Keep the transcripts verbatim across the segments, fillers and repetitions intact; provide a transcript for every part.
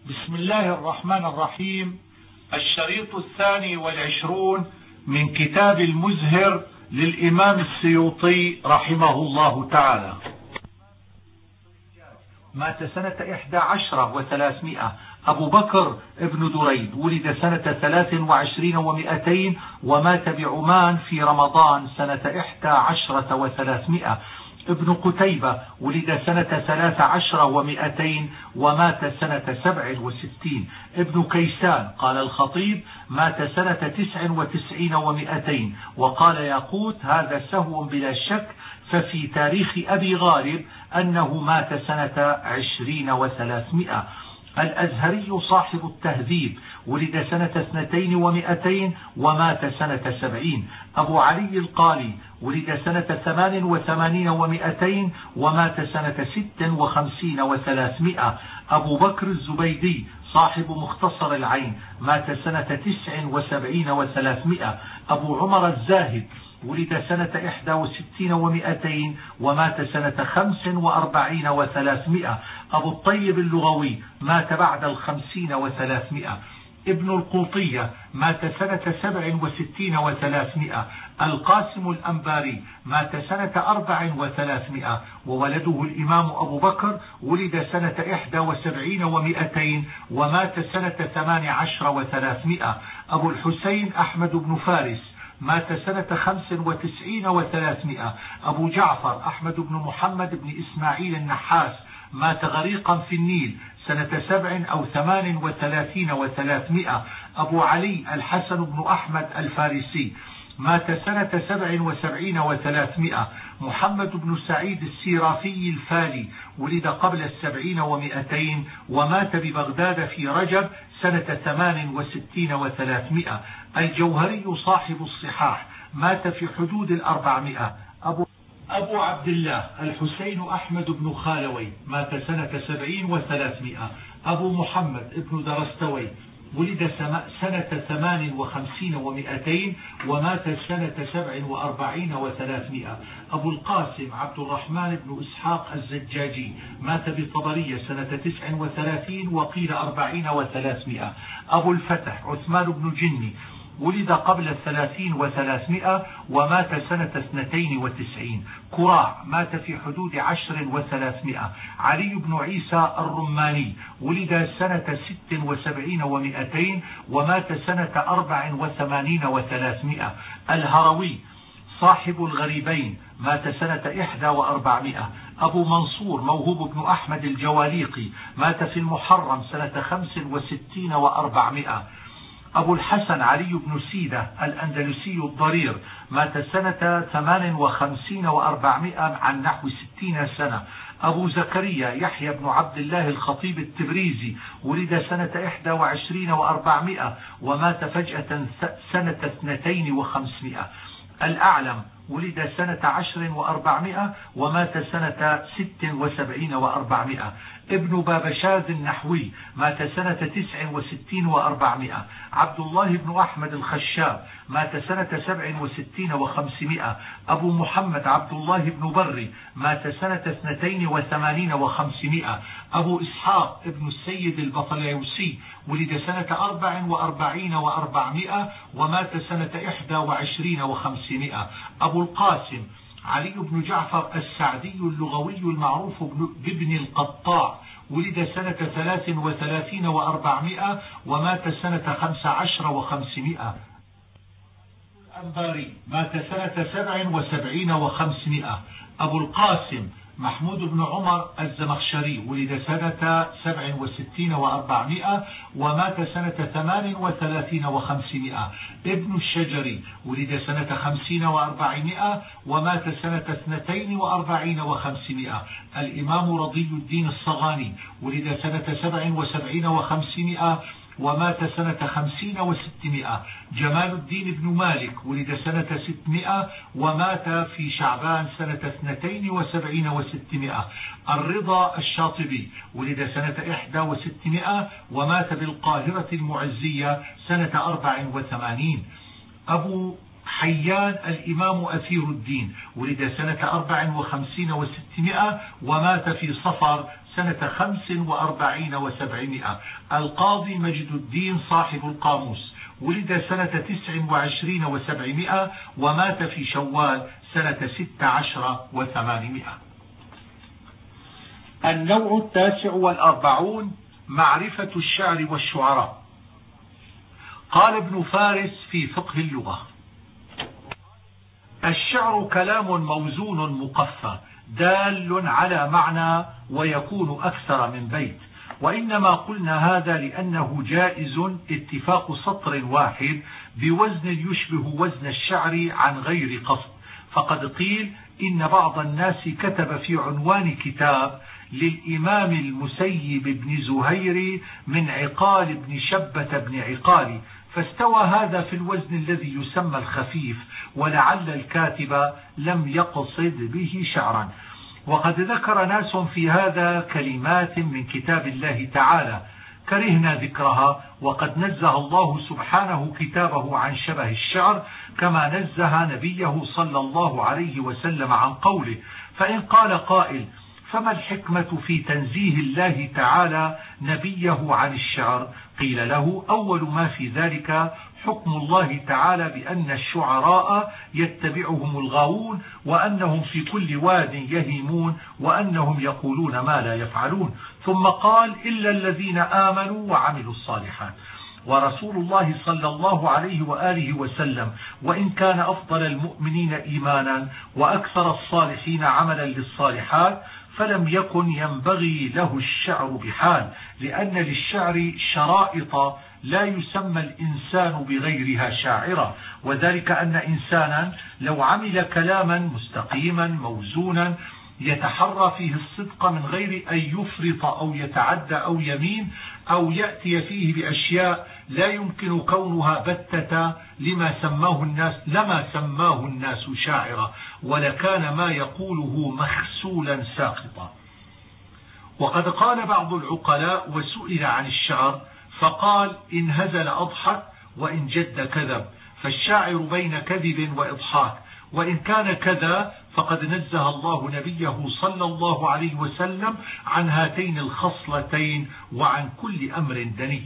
بسم الله الرحمن الرحيم. الشريط الثاني والعشرون من كتاب المزهر للإمام السيوطي رحمه الله تعالى. مات سنة إحدى عشرة وثلاثمائة. أبو بكر ابن دريد ولد سنة ثلاث وعشرين ومائتين ومات بعمان في رمضان سنة إحدى عشرة وثلاثمائة. ابن قتيبة ولد سنة ثلاث عشر ومائتين ومات سنة سبع وستين. ابن كيسان قال الخطيب مات سنة تسع وتسعين ومائتين. وقال ياقوت هذا سهو بلا شك، ففي تاريخ أبي غالب أنه مات سنة عشرين وثلاثمائة. الأزهري صاحب التهذيب ولد سنة اثنتين ومائتين ومات سنة سبعين. أبو علي القالي ولد سنة ثمان وثمانين ومائتين ومات سنة ست وخمسين وثلاثمائة. أبو بكر الزبيدي صاحب مختصر العين مات سنة تسع وسبعين وثلاثمائة. أبو عمر الزاهد ولد سنة إحدى وستين ومائتين ومات سنة خمس وأربعين وثلاثمائة. أبو الطيب اللغوي مات بعد الخمسين وثلاثمائة. ابن القوطية مات سنة سبع وستين وثلاثمائة. القاسم الأنباري مات سنة أربع وثلاثمائة. وولده الإمام أبو بكر ولد سنة إحدى وسبعين ومائتين ومات سنة ثمان عشر وثلاثمائة. أبو الحسين أحمد بن فارس مات سنة خمس وتسعين وثلاثمائة. أبو جعفر أحمد بن محمد بن إسماعيل النحاس مات غريقا في النيل سنة سبع أو ثمان وثلاثين وثلاثمائة. أبو علي الحسن بن أحمد الفارسي مات سنة سبع وسبعين وثلاثمائة. محمد بن سعيد السيرافي الفالي ولد قبل السبعين ومائتين ومات ببغداد في رجب سنة ثمان وستين وثلاثمائة. الجوهري صاحب الصحاح مات في حدود الأربعمائة. أبو, أبو عبد الله الحسين أحمد بن خالوي مات سنة سبعين وثلاثمائة. أبو محمد ابن درستوي ولد سنة ثمان وخمسين ومائتين ومات سنة سبع وأربعين وثلاثمائة. أبو القاسم عبد الرحمن بن إسحاق الزجاجي مات بطبرية سنة تسع وثلاثين وقيل أربعين وثلاثمائة. أبو الفتح عثمان بن جني ولد قبل الثلاثين وثلاثمائة ومات سنة اثنتين وتسعين. كراع مات في حدود عشر وثلاثمائة. علي بن عيسى الرماني ولد سنة ست وسبعين ومائتين ومات سنة أربع وثمانين وثلاثمائة. الهروي صاحب الغريبين مات سنة إحدى وأربعمائة. أبو منصور موهوب بن أحمد الجواليقي مات في المحرم سنة خمس وستين وأربعمائة. أبو الحسن علي بن سيدة الأندلسي الضرير مات سنة ثمان وخمسين وأربعمائة عن نحو ستين سنة. أبو زكريا يحيى بن عبد الله الخطيب التبريزي ولد سنة إحدى وعشرين وأربعمائة ومات فجأة سنة اثنتين وخمسمائة. الأعلم ولد سنة عشر وأربعمائة ومات سنة ست وسبعين وأربعمائة. ابن بابشاز النحوي مات سنة تسع وستين وأربعمائة. عبد الله بن أحمد الخشاب مات سنة سبع وستين وخمسمائة. أبو محمد عبد الله بن بري مات سنة اثنتين وثمانين وخمسمائة. أبو إسحاق ابن السيد البطليوسي ولد سنة أربع وأربعين وأربعمائة ومات سنة إحدى وعشرين وخمسمائة. أبو القاسم علي بن جعفر السعدي اللغوي المعروف بابن القطاع ولد سنة ثلاث وثلاثين وأربعمائة ومات سنة خمس عشر وخمسمائة. الأنباري مات سنة سبع وسبعين وخمسمائة. أبو القاسم محمود بن عمر الزمخشري ولد سنة سبع وستين وأربعمائة ومات سنة ثمان وثلاثين وخمسمائة. ابن الشجري ولد سنة خمسين وأربعمائة ومات سنة اثنتين وأربعين وخمسمائة. الإمام رضي الدين الصغاني ولد سنة سبع وسبعين وخمسمائة ومات سنة خمسين وستمائة. جمال الدين بن مالك ولد سنة ستمائة ومات في شعبان سنة اثنتين وسبعين وستمائة. الرضا الشاطبي ولد سنة إحدى وستمائة ومات بالقاهرة المعزية سنة أربع وثمانين. أبو حيان الإمام أثير الدين، ولد سنة أربع وخمسين وستمائة ومات في صفر سنة خمس وأربعين وسبعمائة. القاضي مجد الدين صاحب القاموس، ولد سنة تسع وعشرين وسبعمائة ومات في شوال سنة ست عشر وثمانمائة. النوع التاسع والأربعون: معرفة الشعر والشعراء. قال ابن فارس في فقه اللغة: الشعر كلام موزون مقفى دال على معنى ويكون أكثر من بيت، وإنما قلنا هذا لأنه جائز اتفاق سطر واحد بوزن يشبه وزن الشعر عن غير قصد. فقد قيل إن بعض الناس كتب في عنوان كتاب للإمام المسيب بن زهير من عقال بن شبة بن عقال، فاستوى هذا في الوزن الذي يسمى الخفيف، ولعل الكاتب لم يقصد به شعرا. وقد ذكر ناس في هذا كلمات من كتاب الله تعالى كرهنا ذكرها، وقد نزه الله سبحانه كتابه عن شبه الشعر كما نزه نبيه صلى الله عليه وسلم عن قوله. فإن قال قائل: فما الحكمة في تنزيه الله تعالى نبيه عن الشعر؟ قيل له: أول ما في ذلك حكم الله تعالى بأن الشعراء يتبعهم الغاوون، وأنهم في كل واد يهيمون، وأنهم يقولون ما لا يفعلون. ثم قال: إلا الذين آمنوا وعملوا الصالحات. ورسول الله صلى الله عليه وآله وسلم وإن كان أفضل المؤمنين إيمانا وأكثر الصالحين عملا للصالحات، فلم يكن ينبغي له الشعر بحال، لأن للشعر شرائط لا يسمى الإنسان بغيرها شاعرا، وذلك أن إنسانا لو عمل كلاما مستقيما موزونا يتحرى فيه الصدق من غير أن يفرط أو يتعدى أو يمين أو يأتي فيه بأشياء لا يمكن كونها بتة لما سماه الناس لما سماه الناس شاعرا، ولكان ما يقوله مخسولا ساقطا. وقد قال بعض العقلاء وسئل عن الشعر فقال: إن هزل أضحك وإن جد كذب، فالشاعر بين كذب وإضحاك، وإن كان كذا فقد نزه الله نبيه صلى الله عليه وسلم عن هاتين الخصلتين وعن كل أمر دني.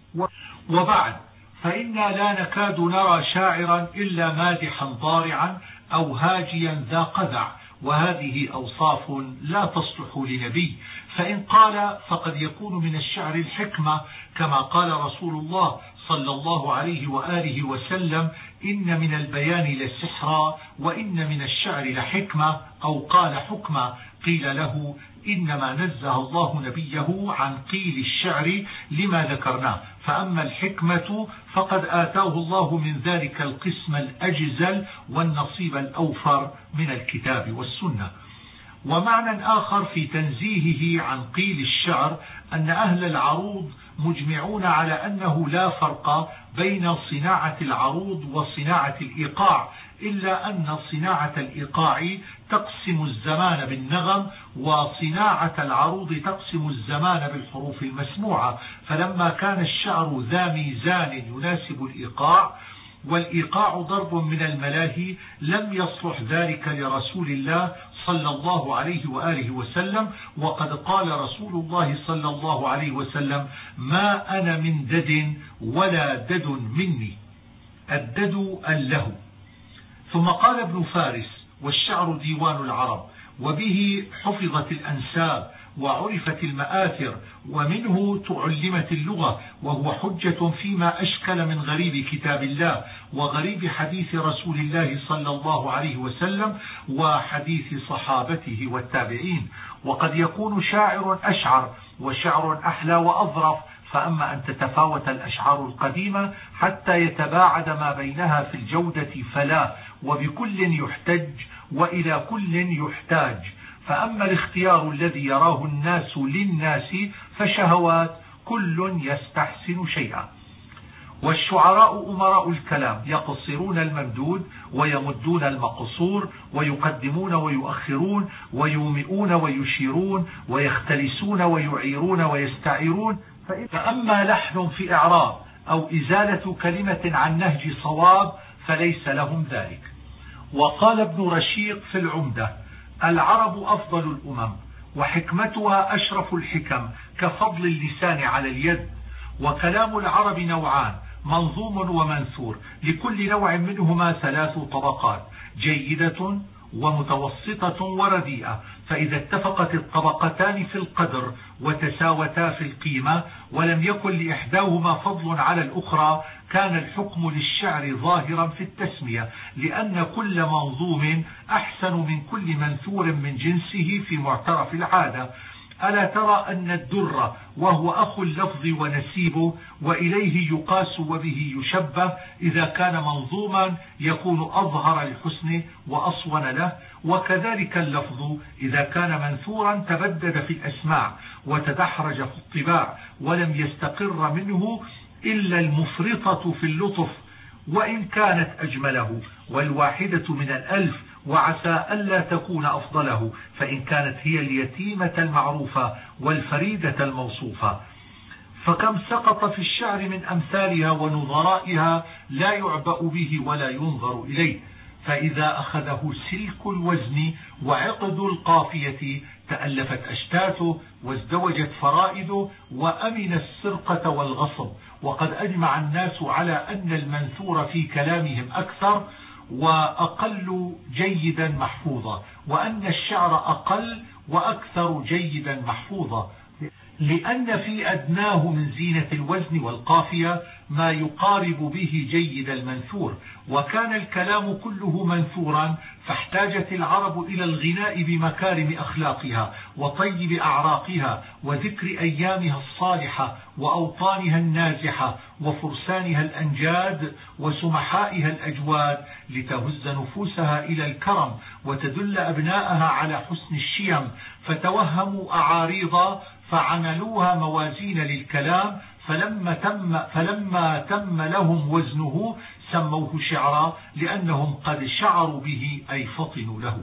وبعد، فإنا لا نكاد نرى شاعرا إلا مادحا ضارعا أو هاجيا ذا قذع، وهذه أوصاف لا تصلح لنبي. فإن قال فقد يكون من الشعر الحكمة، كما قال رسول الله صلى الله عليه وآله وسلم: إن من البيان لسحرا وإن من الشعر لحكمة، أو قال حكمة. قيل له: إنما نزه الله نبيه عن قيل الشعر لما ذكرناه، فأما الحكمة فقد آتاه الله من ذلك القسم الأجزل والنصيب الأوفر من الكتاب والسنة. ومعنى آخر في تنزيهه عن قيل الشعر أن أهل العروض مجمعون على أنه لا فرق بين صناعة العروض وصناعة الإيقاع، إلا أن صناعة الإيقاع تقسم الزمان بالنغم، وصناعة العروض تقسم الزمان بالحروف المسموعة. فلما كان الشعر ذا ميزان يناسب الإيقاع، والإيقاع ضرب من الملاهي، لم يصلح ذلك لرسول الله صلى الله عليه وآله وسلم. وقد قال رسول الله صلى الله عليه وسلم: ما أنا من دد ولا دد مني. الدد اللهو. ثم قال ابن فارس: والشعر ديوان العرب، وبه حفظت الأنساب وعرفت المآثر، ومنه تعلمت اللغة، وهو حجة فيما أشكل من غريب كتاب الله وغريب حديث رسول الله صلى الله عليه وسلم وحديث صحابته والتابعين. وقد يكون شاعر أشعر وشعر أحلى وأظرف، فأما أن تتفاوت الأشعار القديمة حتى يتباعد ما بينها في الجودة فلا، وبكل يحتج وإلى كل يحتاج. فأما الاختيار الذي يراه الناس للناس فشهوات، كل يستحسن شيئا. والشعراء أمراء الكلام، يقصرون الممدود ويمدون المقصور، ويقدمون ويؤخرون، ويومئون ويشيرون، ويختلسون ويعيرون ويستعيرون. فأما لحن في إعراب أو إزالة كلمة عن نهج صواب فليس لهم ذلك. وقال ابن رشيق في العمدة: العرب أفضل الأمم، وحكمتها أشرف الحكم كفضل اللسان على اليد. وكلام العرب نوعان: منظوم ومنثور، لكل نوع منهما ثلاث طبقات: جيدة ومتوسطة ورديئة. فإذا اتفقت الطبقتان في القدر وتساوتا في القيمة ولم يكن لإحداهما فضل على الأخرى كان الحكم للشعر ظاهرا في التسمية، لأن كل منظوم أحسن من كل منثور من جنسه في معترف العادة. ألا ترى أن الدر وهو أخو اللفظ ونسيبه وإليه يقاس وبه يشبه إذا كان منظوما يكون أظهر الحسن وأصون له، وكذلك اللفظ إذا كان منثورا تبدد في الأسماع وتدحرج في الطباع ولم يستقر منه إلا المفرطة في اللطف وإن كانت أجمله، والواحدة من الألف وعسى ألا تكون أفضله، فإن كانت هي اليتيمة المعروفة والفريدة الموصوفة. فكم سقط في الشعر من أمثالها ونظرائها لا يعبأ به ولا ينظر إليه. فإذا أخذه سلك الوزن وعقد القافية تألفت أشتاته وازدوجت فرائده وأمن السرقة والغصب. وقد أجمع الناس على أن المنثور في كلامهم أكثر وأقل جيدا محفوظا، وأن الشعر أقل وأكثر جيدا محفوظا، لأن في أدناه من زينة الوزن والقافية ما يقارب به جيد المنثور. وكان الكلام كله منثورا، فاحتاجت العرب إلى الغناء بمكارم أخلاقها وطيب أعراقها وذكر أيامها الصالحة وأوطانها النازحة وفرسانها الأنجاد وسمحائها الأجواد، لتهز نفوسها إلى الكرم وتدل أبناءها على حسن الشيم، فتوهموا أعاريض فعملوها موازين للكلام، فلما تم, فلما تم لهم وزنه سموه شعرا لأنهم قد شعروا به أي فطنوا له.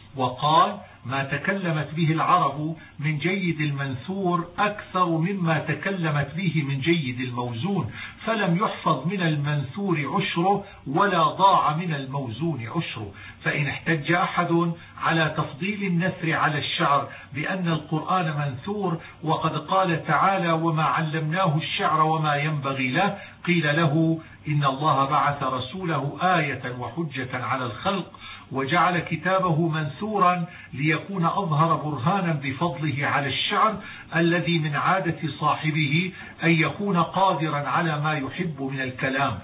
وقال: ما تكلمت به العرب من جيد المنثور أكثر مما تكلمت به من جيد الموزون، فلم يحفظ من المنثور عشره ولا ضاع من الموزون عشره. فإن احتج أحد على تفضيل النثر على الشعر بأن القرآن منثور وقد قال تعالى: وما علمناه الشعر وما ينبغي له، قيل له: إن الله بعث رسوله آية وحجة على الخلق وجعل كتابه منثورا ليكون أظهر برهانا بفضله على الشعر الذي من عادة صاحبه أن يكون قادرا على ما يحب من الكلام.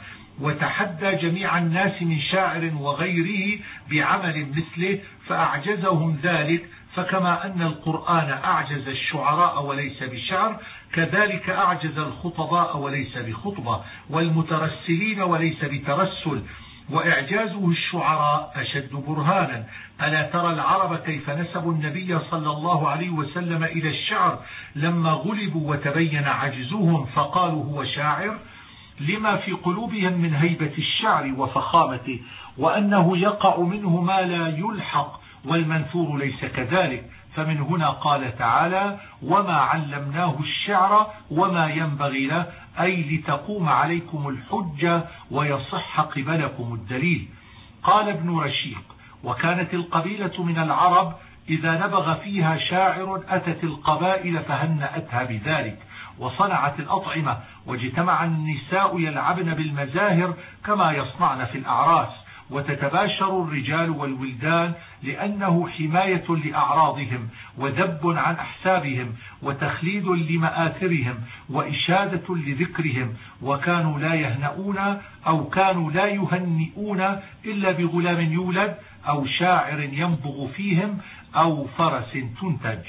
وتحدى جميع الناس من شاعر وغيره بعمل مثله فأعجزهم ذلك. فكما أن القرآن أعجز الشعراء وليس بشعر، كذلك أعجز الخطباء وليس بخطبة، والمترسلين وليس بترسل، وإعجازه الشعراء أشد برهانا. ألا ترى العرب كيف نسبوا النبي صلى الله عليه وسلم إلى الشعر لما غلبوا وتبين عجزهم فقالوا هو شاعر، لما في قلوبهم من هيبة الشعر وفخامته، وأنه يقع منه ما لا يلحق، والمنثور ليس كذلك. فمن هنا قال تعالى: وما علمناه الشعر وما ينبغي له، أي لتقوم عليكم الحجة ويصح قبلكم الدليل. قال ابن رشيق: وكانت القبيلة من العرب إذا نبغ فيها شاعر أتت القبائل فهنأتها بذلك، وصنعت الأطعمة، واجتمع النساء يلعبن بالمزاهر كما يصنعن في الأعراس، وتتباشر الرجال والولدان، لأنه حماية لأعراضهم وذب عن أحسابهم وتخليد لمآثرهم وإشادة لذكرهم. وكانوا لا يهنؤون أو كانوا لا يهنئون إلا بغلام يولد أو شاعر ينبغ فيهم أو فرس تنتج.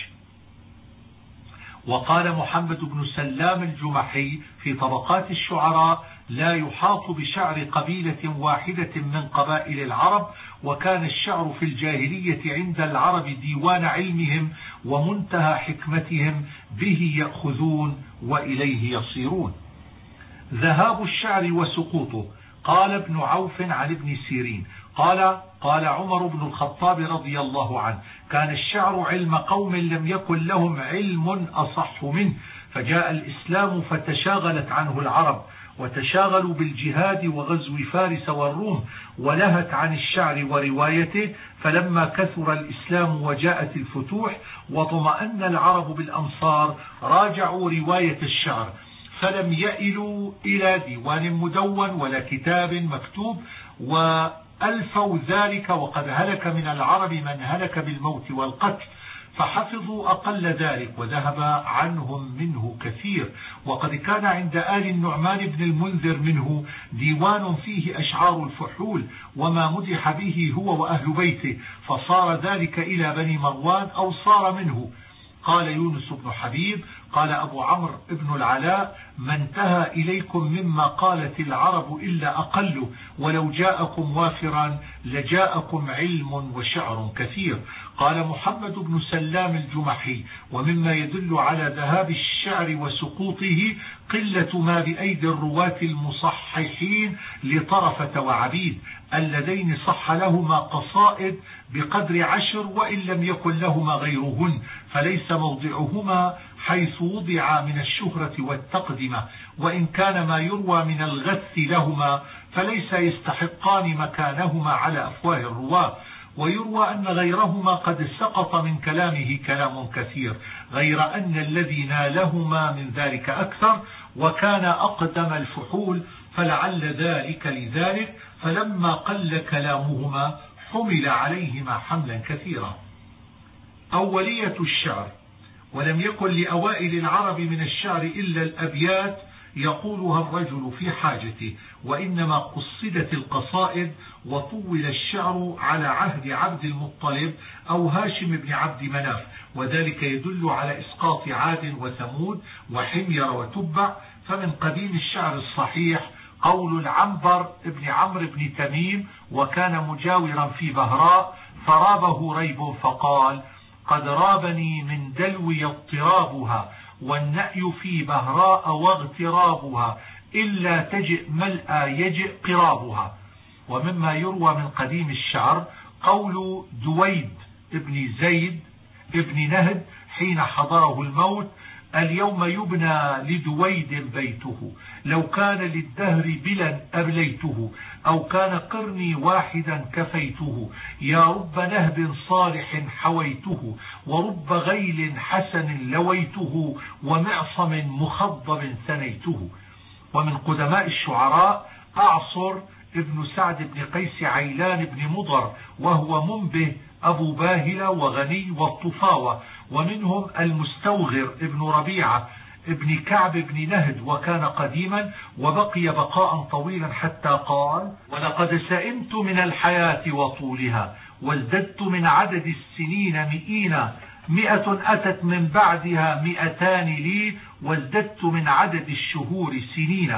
وقال محمد بن سلام الجمحي في طبقات الشعراء: لا يحاط بشعر قبيلة واحدة من قبائل العرب، وكان الشعر في الجاهلية عند العرب ديوان علمهم ومنتهى حكمتهم، به يأخذون وإليه يصيرون. ذهاب الشعر وسقوطه. قال ابن عوف عن ابن سيرين قال: قال عمر بن الخطاب رضي الله عنه: كان الشعر علم قوم لم يكن لهم علم أصح منه، فجاء الإسلام فتشاغلت عنه العرب، وتشاغلوا بالجهاد وغزو فارس والروم ولهت عن الشعر وروايته. فلما كثر الإسلام وجاءت الفتوح وطمأن العرب بالأمصار راجعوا رواية الشعر، فلم يئلوا إلى ديوان مدون ولا كتاب مكتوب، وألفوا ذلك، وقد هلك من العرب من هلك بالموت والقتل، فحفظوا أقل ذلك وذهب عنهم منه كثير. وقد كان عند آل النعمان بن المنذر منه ديوان فيه أشعار الفحول وما مدح به هو وأهل بيته، فصار ذلك إلى بني مروان أو صار منه. قال يونس بن حبيب قال أبو عمرو بن العلاء: ما انتهى إليكم مما قالت العرب إلا أقل، ولو جاءكم وافرا لجاءكم علم وشعر كثير. قال محمد بن سلام الجمحي: ومما يدل على ذهاب الشعر وسقوطه قلة ما بأيدي الرواة المصححين لطرفة وعبيد، اللذين صح لهما قصائد بقدر عشر وإن لم يكن لهما غيرهن، فليس موضعهما حيث وضع من الشهرة والتقدمة، وإن كان ما يروى من الغث لهما فليس يستحقان مكانهما على أفواه الرواة. ويروى أن غيرهما قد سقط من كلامه كلام كثير، غير أن الذي نالهما من ذلك أكثر، وكان أقدم الفحول، فلعل ذلك لذلك، فلما قل كلامهما حمل عليهما حملا كثيرا. أولية الشعر: ولم يكن لأوائل العرب من الشعر إلا الأبيات يقولها الرجل في حاجته، وإنما قصدت القصائد وطول الشعر على عهد عبد المطلب أو هاشم بن عبد مناف، وذلك يدل على إسقاط عاد وثمود وحمير وتبع. فمن قديم الشعر الصحيح قول العنبر بن عمرو بن تميم، وكان مجاورا في بهراء، فرابه ريب فقال: قد رابني من دلوي اضطرابها، والنأي في بهراء واغترابها، إلا تجئ ملأ يجئ قرابها. ومما يروى من قديم الشعر قول دويد ابن زيد ابن نهد حين حضره الموت: اليوم يبنى لدويد بيته، لو كان للدهر بلا أبليته، أو كان قرني واحدا كفيته، يا رب نهب صالح حويته، ورب غيل حسن لويته، ومعصم مخضب ثنيته. ومن قدماء الشعراء أعصر ابن سعد بن قيس عيلان بن مضر، وهو منبه أبو باهلة وغني والطفاوة. ومنهم المستوغر ابن ربيعة ابن كعب بن نهد، وكان قديما وبقي بقاء طويلا حتى قال: ولقد سئمت من الحياة وطولها، وازددت من عدد السنين مئين، مئة أتت من بعدها مئتان لي، وازددت من عدد الشهور سنين.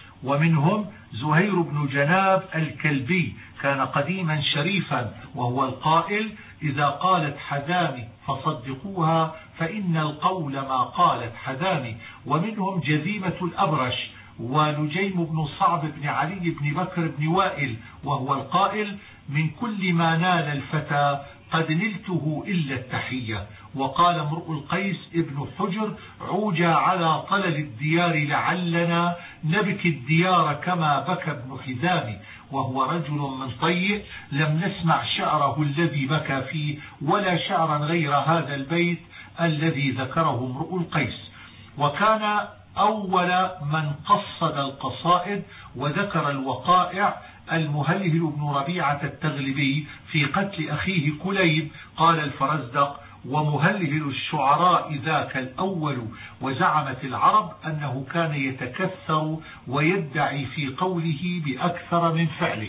ومنهم زهير بن جناب الكلبي، كان قديما شريفا، وهو القائل: إذا قالت حذامي فصدقوها، فإن القول ما قالت حذامي. ومنهم جذيمة الأبرش، ونجيم بن صعب بن علي بن بكر بن وائل، وهو القائل: من كل ما نال الفتى قد نلته إلا التحية. وقال امرؤ القيس ابن حجر: عوجا على طلل الديار لعلنا نبكي الديار كما بكى ابن حزام، وهو رجل من طيء لم نسمع شعره الذي بكى فيه ولا شعرا غير هذا البيت الذي ذكره امرؤ القيس. وكان أول من قصد القصائد وذكر الوقائع المهلهل بن ربيعة التغلبي في قتل أخيه كليب. قال الفرزدق: ومهلهل الشعراء ذاك الأول، وزعمت العرب أنه كان يتكثر ويدعي في قوله بأكثر من فعله.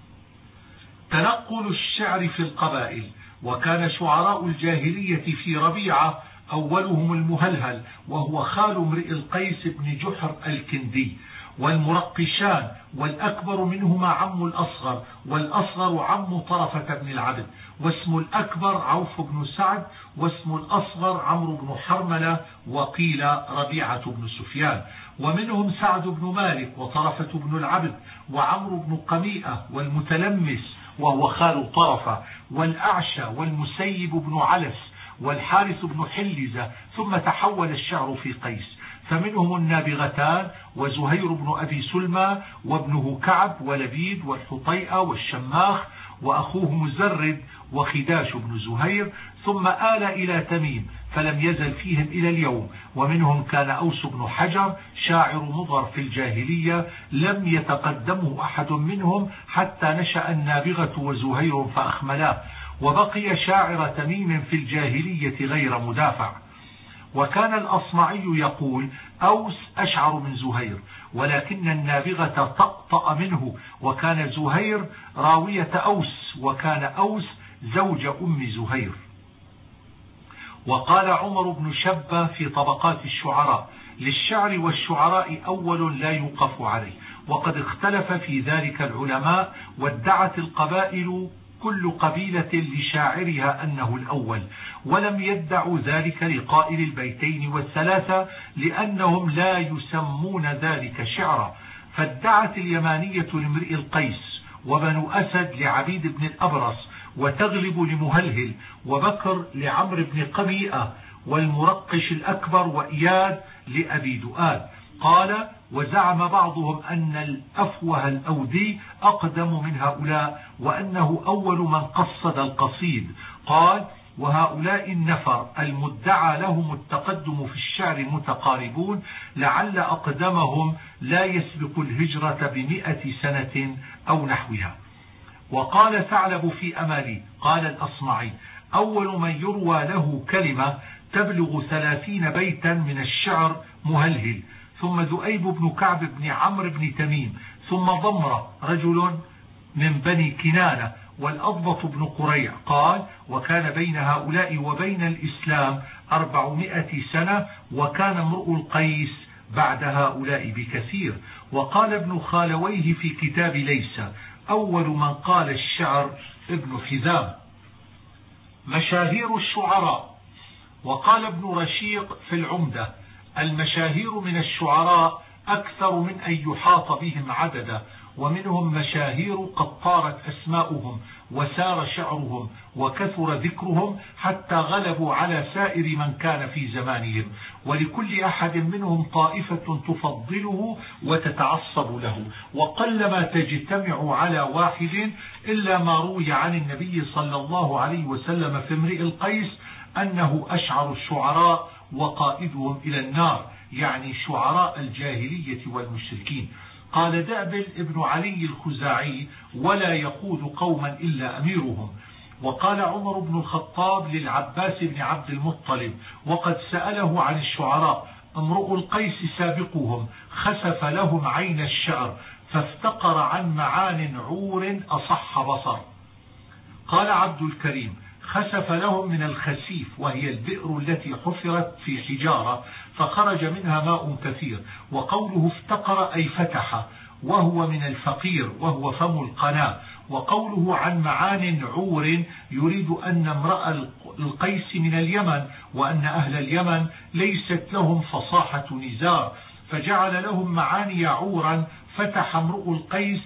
تنقل الشعر في القبائل: وكان شعراء الجاهلية في ربيعة أولهم المهلهل، وهو خال امرئ القيس بن جحر الكندي، والمرقشان، والأكبر منهما عم الأصغر، والأصغر عم طرفة بن العبد، واسم الأكبر عوف بن سعد، واسم الأصغر عمرو بن حرملة، وقيل ربيعة بن سفيان. ومنهم سعد بن مالك، وطرفة بن العبد، وعمرو بن قميئة، والمتلمس وهو خال طرفة، والأعشى، والمسيب بن علس، والحارث بن حلزة، ثم تحول الشعر في قيس، فمنهم النابغتان وزهير بن أبي سلمى وابنه كعب ولبيد والحطيئة والشماخ وأخوه مزرد وخداش بن زهير، ثم آل إلى تميم فلم يزل فيهم إلى اليوم. ومنهم كان أوس بن حجر شاعر مضر في الجاهلية لم يتقدمه أحد منهم حتى نشأ النابغة وزهير فأخملاه، وبقي شاعر تميم في الجاهلية غير مدافع. وكان الأصمعي يقول أوس أشعر من زهير، ولكن النابغة طأطأ منه، وكان زهير راوية أوس، وكان أوس زوج أم زهير. وقال عمر بن شبة في طبقات الشعراء: للشعر والشعراء أول لا يوقف عليه. وقد اختلف في ذلك العلماء، وادعت القبائل كل قبيلة لشاعرها أنه الأول، ولم يدعوا ذلك لقائل البيتين والثلاثة لأنهم لا يسمون ذلك شعرا. فادعت اليمانية لامرئ القيس، وبنو أسد لعبيد بن الأبرص، وتغلب لمهلهل، وبكر لعمرو بن قميئة، والمرقش الأكبر وإياد لأبي دؤاد. قال: وزعم بعضهم أن الأفوه الأودي أقدم من هؤلاء، وأنه أول من قصد القصيد. قال: وهؤلاء النفر المدعى لهم التقدم في الشعر متقاربون، لعل أقدمهم لا يسبق الهجرة بمئة سنة أو نحوها. وقال ثعلب في أمالي: قال الأصمعي: أول من يروى له كلمة تبلغ ثلاثين بيتا من الشعر مهلهل، ثم ذؤيب بن كعب بن عمرو بن تميم، ثم ضمرة رجل من بني كنانة، والأضبط بن قريع. قال: وكان بين هؤلاء وبين الإسلام أربعمائة سنة، وكان امرؤ القيس بعد هؤلاء بكثير. وقال ابن خالويه في كتاب ليس: أول من قال الشعر ابن حزام. مشاهير الشعراء. وقال ابن رشيق في العمدة: المشاهير من الشعراء أكثر من أن يحاط بهم عددا، ومنهم مشاهير قد طارت أسماؤهم وسار شعرهم وكثر ذكرهم حتى غلبوا على سائر من كان في زمانهم، ولكل أحد منهم طائفة تفضله وتتعصب له، وقلما تجتمع على واحد إلا ما روي عن النبي صلى الله عليه وسلم في امرئ القيس أنه أشعر الشعراء وقائدهم إلى النار، يعني شعراء الجاهلية والمشركين. قال دأبل ابن علي الخزاعي: ولا يقود قوما إلا أميرهم. وقال عمر بن الخطاب للعباس بن عبد المطلب وقد سأله عن الشعراء: امرؤ القيس سابقهم، خسف لهم عين الشعر، فافتقر عن معان عور أصح بصر. قال عبد الكريم: خسف لهم من الخسيف، وهي البئر التي حفرت في حجارة فخرج منها ماء كثير. وقوله افتقر أي فتح، وهو من الفقير وهو فم القناة. وقوله عن معان عور يريد أن امرأ القيس من اليمن، وأن أهل اليمن ليست لهم فصاحة نزار، فجعل لهم معاني عورا. فتح امرؤ القيس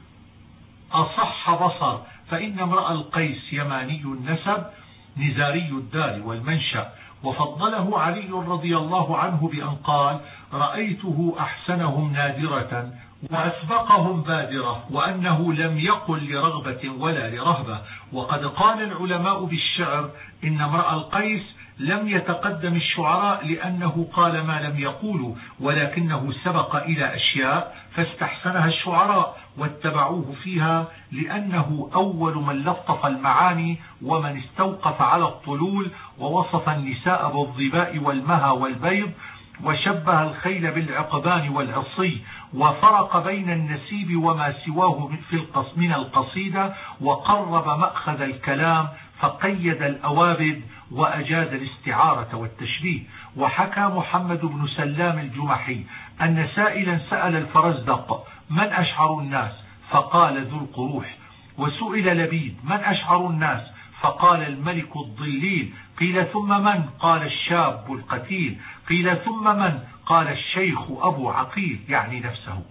أصح بصر، فإن امرأ القيس يماني النسب نزاري الدار والمنشأ. وفضله علي رضي الله عنه بأن قال: رأيته أحسنهم نادرة وأسبقهم بادرة، وأنه لم يقل لرغبة ولا لرهبة. وقد قال العلماء بالشعر إن امرأ القيس لم يتقدم الشعراء لأنه قال ما لم يقولوا، ولكنه سبق إلى أشياء فاستحسنها الشعراء واتبعوه فيها، لأنه أول من لطف المعاني ومن استوقف على الطلول، ووصف النساء بالظباء والمها والبيض، وشبه الخيل بالعقبان والعصي، وفرق بين النسيب وما سواه من القصيدة، وقرب مأخذ الكلام، فقيد الأوابد وأجاد الاستعارة والتشبيه. وحكى محمد بن سلام الجمحي أن سائلا سأل الفرزدق: من أشعر الناس؟ فقال: ذو القروح. وسئل لبيد: من أشعر الناس؟ فقال: الملك الضليل. قيل: ثم من؟ قال: الشاب القتيل. قيل: ثم من؟ قال: الشيخ أبو عقيل، يعني نفسه.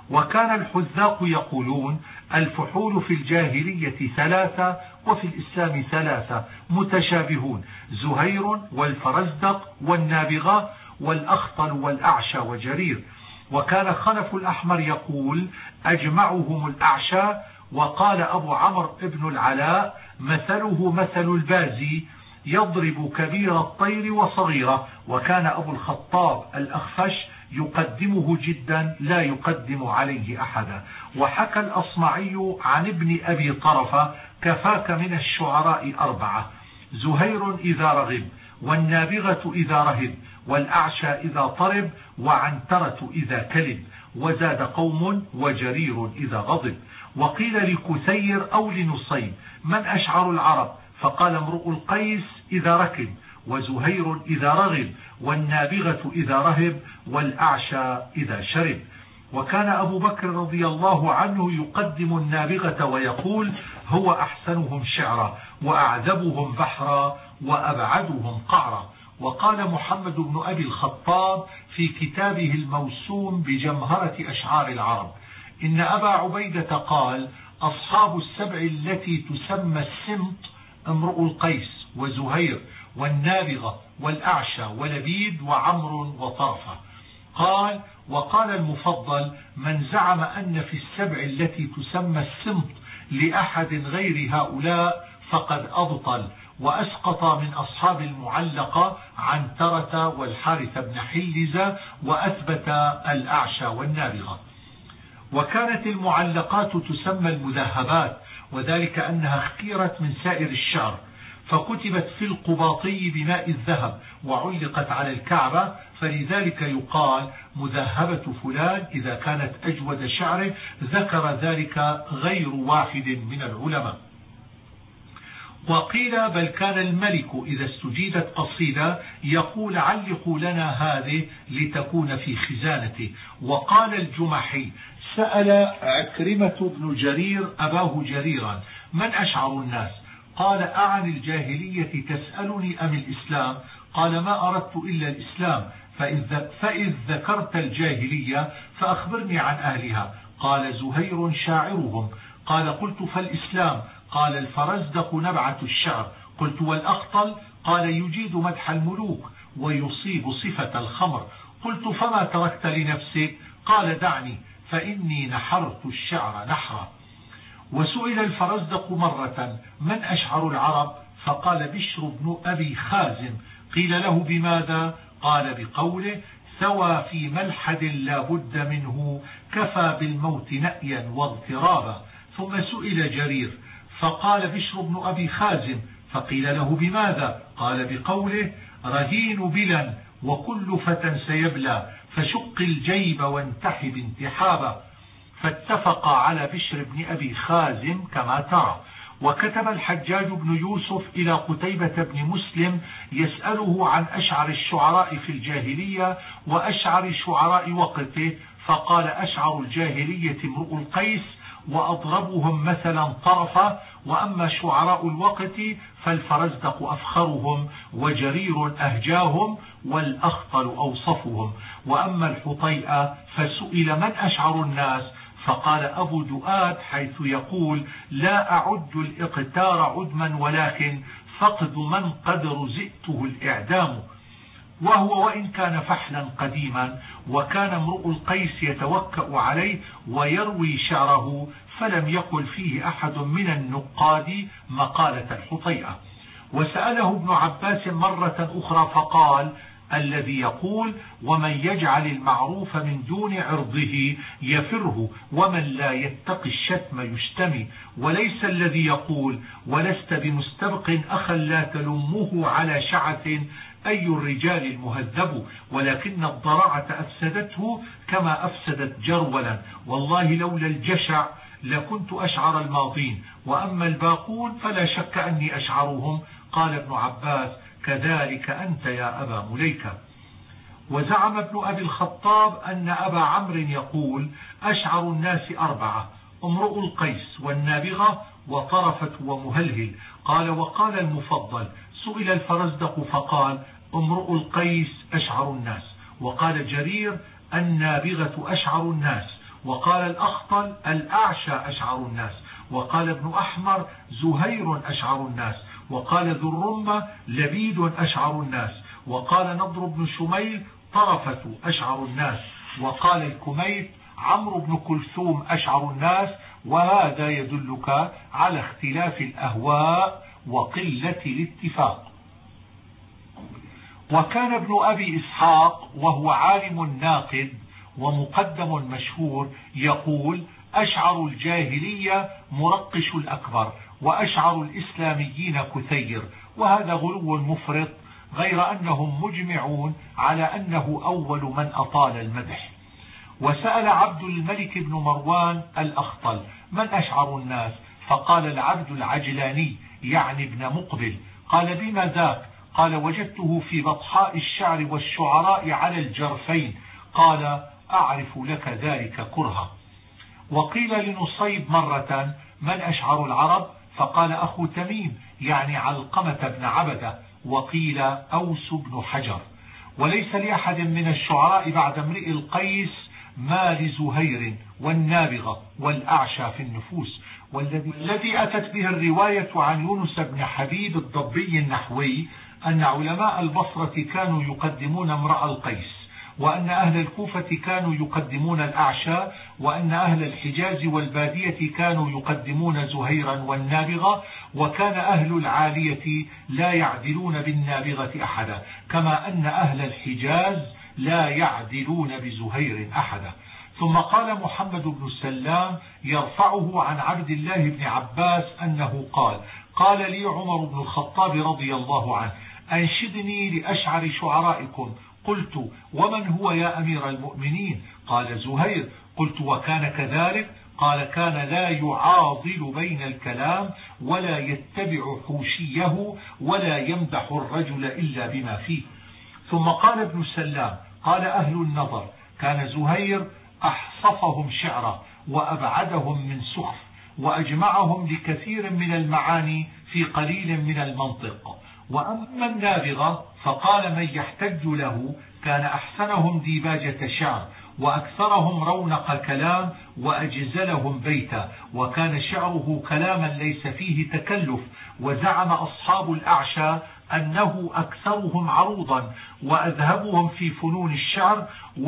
وكان الحذاق يقولون الفحول في الجاهلية ثلاثة وفي الإسلام ثلاثة متشابهون: زهير والفرزدق والنابغة والأخطل والأعشى وجرير. وكان خلف الأحمر يقول أجمعهم الأعشى. وقال أبو عمرو ابن العلاء مثله مثل البازي يضرب كبير الطير وصغيره. وكان أبو الخطاب الأخفش يقدمه جدا لا يقدم عليه أحدا. وحكى الأصمعي عن ابن أبي طرفة كفاك من الشعراء أربعة: زهير إذا رغب، والنابغة إذا رهب، والأعشى إذا طرب، وعنترة إذا كلب. وزاد قوم: وجرير إذا غضب. وقيل لكثير أو لنصيب: من أشعر العرب؟ فقال امرؤ القيس إذا ركب، وزهير إذا رغب، والنابغة إذا رهب، والأعشى إذا شرب. وكان أبو بكر رضي الله عنه يقدم النابغة ويقول هو أحسنهم شعرا وأعذبهم بحرا وأبعدهم قعرا. وقال محمد بن أبي الخطاب في كتابه الموسوم بجمهرة أشعار العرب: إن أبا عبيدة قال أصحاب السبع التي تسمى السمط امرؤ القيس وزهير والنابغة والأعشى ولبيد وعمر وطرفة. قال: وقال المفضل من زعم أن في السبع التي تسمى السمط لأحد غير هؤلاء فقد أبطل، وأسقط من أصحاب المعلقة عنترة والحارث بن حلزة، وأثبت الأعشى والنابغة. وكانت المعلقات تسمى المذهبات، وذلك أنها اختيرت من سائر الشعر فكتبت في القباطي بماء الذهب وعلقت على الكعبة، فلذلك يقال مذهبة فلان إذا كانت أجود شعره. ذكر ذلك غير واحد من العلماء. وقيل بل كان الملك إذا استجيدت قصيدة يقول علقوا لنا هذه لتكون في خزانته. وقال الجمحي سأل عكرمة بن جرير أباه جريرا من أشعر الناس؟ قال أعن الجاهلية تسألني أم الإسلام؟ قال ما أردت إلا الإسلام، فإذ ذكرت الجاهلية فأخبرني عن أهلها. قال زهير شاعرهم. قال قلت فالإسلام؟ قال الفرزدق نبعة الشعر. قلت والأخطل؟ قال يجيد مدح الملوك ويصيب صفة الخمر. قلت فما تركت لنفسك؟ قال دعني فإني نحرت الشعر نحرا. وسئل الفرزدق مرة من أشعر العرب؟ فقال بشر بن أبي خازم. قيل له بماذا؟ قال بقوله ثوى في ملحد لا بد منه كفى بالموت نأيا واضطرابا. ثم سئل جرير فقال بشر بن أبي خازم. فقيل له بماذا؟ قال بقوله رهين بلا وكل فتى سيبلى فشق الجيب وانتحب انتحابا. فاتفق على بشر بن أبي خازم كما ترى. وكتب الحجاج بن يوسف إلى قتيبة بن مسلم يسأله عن أشعر الشعراء في الجاهلية وأشعر شعراء وقته، فقال أشعر الجاهلية امرؤ القيس وأضربهم مثلا طرفة، وأما شعراء الوقت فالفرزدق أفخرهم وجرير أهجاهم والأخطل أوصفهم. وأما الحطيئة فسئل من أشعر الناس؟ فقال أبو دؤاد حيث يقول لا أعد الإقتار عدما ولكن فقد من قد رزئته الإعدام. وهو وإن كان فحلا قديما وكان امرؤ القيس يتوكأ عليه ويروي شعره، فلم يقل فيه أحد من النقاد مقالة الحطيئة. وسأله ابن عباس مرة أخرى فقال الذي يقول ومن يجعل المعروف من دون عرضه يفره ومن لا يتقي الشتم يشتمي، وليس الذي يقول ولست بمستبق أخا لا تلمه على شعث أي الرجال المهذب، ولكن الضراعة أفسدته كما أفسدت جرولا، والله لولا الجشع لكنت أشعر الماضين، وأما الباقون فلا شك أني أشعرهم. قال ابن عباس كذلك أنت يا أبا مليكة. وزعم ابن أبي الخطاب أن أبا عمرو يقول أشعر الناس أربعة امرؤ القيس والنابغة وطرفة ومهلهل. قال وقال المفضل سئل الفرزدق فقال امرؤ القيس أشعر الناس. وقال جرير النابغة أشعر الناس، وقال الأخطل الأعشى أشعر الناس، وقال ابن أحمر زهير أشعر الناس، وقال ذو الرمة لبيد أشعر الناس، وقال نضر بن شميل طرفة أشعر الناس، وقال الكميت عمرو بن كلثوم أشعر الناس. وهذا يدلك على اختلاف الأهواء وقلة الاتفاق. وكان ابن أبي إسحاق وهو عالم ناقد ومقدم مشهور يقول أشعر الجاهلية مرقش الأكبر وأشعر الإسلاميين كثير، وهذا غلو مفرط، غير أنهم مجمعون على أنه أول من أطال المدح. وسأل عبد الملك بن مروان الأخطل من أشعر الناس؟ فقال العبد العجلاني يعني ابن مقبل. قال بما ذاك؟ قال وجدته في بطحاء الشعر والشعراء على الجرفين. قال أعرف لك ذلك كرها. وقيل لنصيب مرة من أشعر العرب؟ فقال أخو تميم يعني علقمة بن عبدة. وقيل أوس بن حجر. وليس لأحد من الشعراء بعد امرئ القيس ما لزهير والنابغة والأعشى في النفوس. والذي أتت به الرواية عن يونس بن حبيب الضبي النحوي أن علماء البصرة كانوا يقدمون امرأ القيس، وأن أهل الكوفة كانوا يقدمون الأعشى، وأن أهل الحجاز والبادية كانوا يقدمون زهيرا والنابغة، وكان أهل العالية لا يعدلون بالنابغة أحدا، كما أن أهل الحجاز لا يعدلون بزهير أحدا. ثم قال محمد بن السلام يرفعه عن عبد الله بن عباس أنه قال قال لي عمر بن الخطاب رضي الله عنه أنشدني لأشعر شعرائكم. قلت ومن هو يا أمير المؤمنين؟ قال زهير. قلت وكان كذلك؟ قال كان لا يعاضل بين الكلام ولا يتبع حوشيه ولا يمدح الرجل إلا بما فيه. ثم قال ابن السلام قال أهل النظر كان زهير أحصفهم شعرا وأبعدهم من سخف وأجمعهم لكثير من المعاني في قليل من المنطق. وأما النابغة فقال من يحتج له كان أحسنهم ديباجة شعر وأكثرهم رونق كلام وأجزلهم بيتا، وكان شعره كلاما ليس فيه تكلف. وزعم أصحاب الأعشى أنه أكثرهم عروضا وأذهبهم في فنون الشعر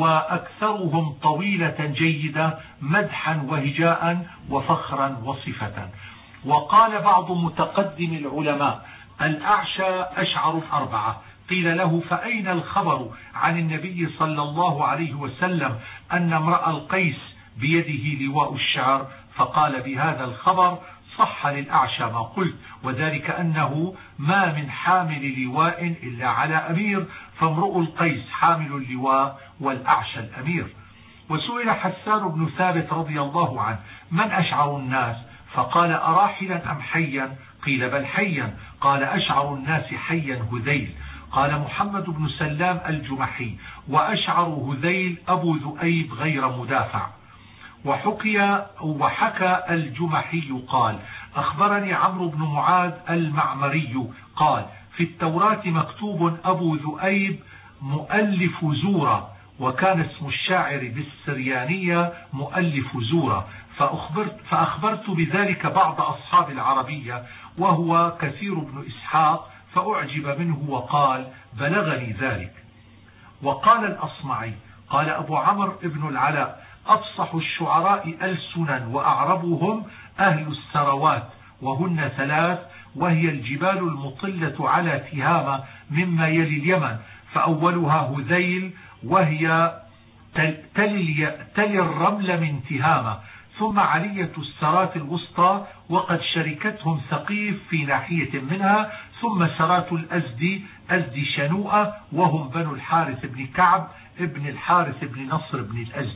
وأكثرهم طويلة جيدة مدحا وهجاء وفخرا وصفة. وقال بعض متقدم العلماء الأعشى أشعر الأربعة. قيل له فأين الخبر عن النبي صلى الله عليه وسلم أن امرأ القيس بيده لواء الشعر؟ فقال بهذا الخبر صح للأعشى ما قلت، وذلك أنه ما من حامل لواء إلا على أمير، فامرؤ القيس حامل اللواء والأعشى الأمير. وسئل حسان بن ثابت رضي الله عنه من أشعر الناس؟ فقال أراحلا أم حيا؟ قيل بل حيا. قال أشعر الناس حيا هذيل. قال محمد بن سلام الجمحي وأشعر هذيل أبو ذؤيب غير مدافع. وحكي وحكى الجمحي قال أخبرني عمرو بن معاذ المعمري قال في التوراة مكتوب أبو ذؤيب مؤلف زورة، وكان اسم الشاعر بالسريانية مؤلف زورة، فأخبرت, فأخبرت بذلك بعض أصحاب العربية وهو كثير بن إسحاق، فأعجب منه وقال بلغني ذلك. وقال الأصمعي قال أبو عمرو ابن العلاء أفصح الشعراء ألسنا وأعربهم أهل السروات، وهن ثلاث، وهي الجبال المطلة على تهامة مما يلي اليمن، فأولها هذيل وهي تلي, تلي الرمل من تهامة، ثم علية السرات الوسطى وقد شركتهم ثقيف في ناحية منها، ثم سرات الأزدي أزدي شنوءة وهم بنو الحارث بن كعب ابن الحارث بن نصر بن الأزد.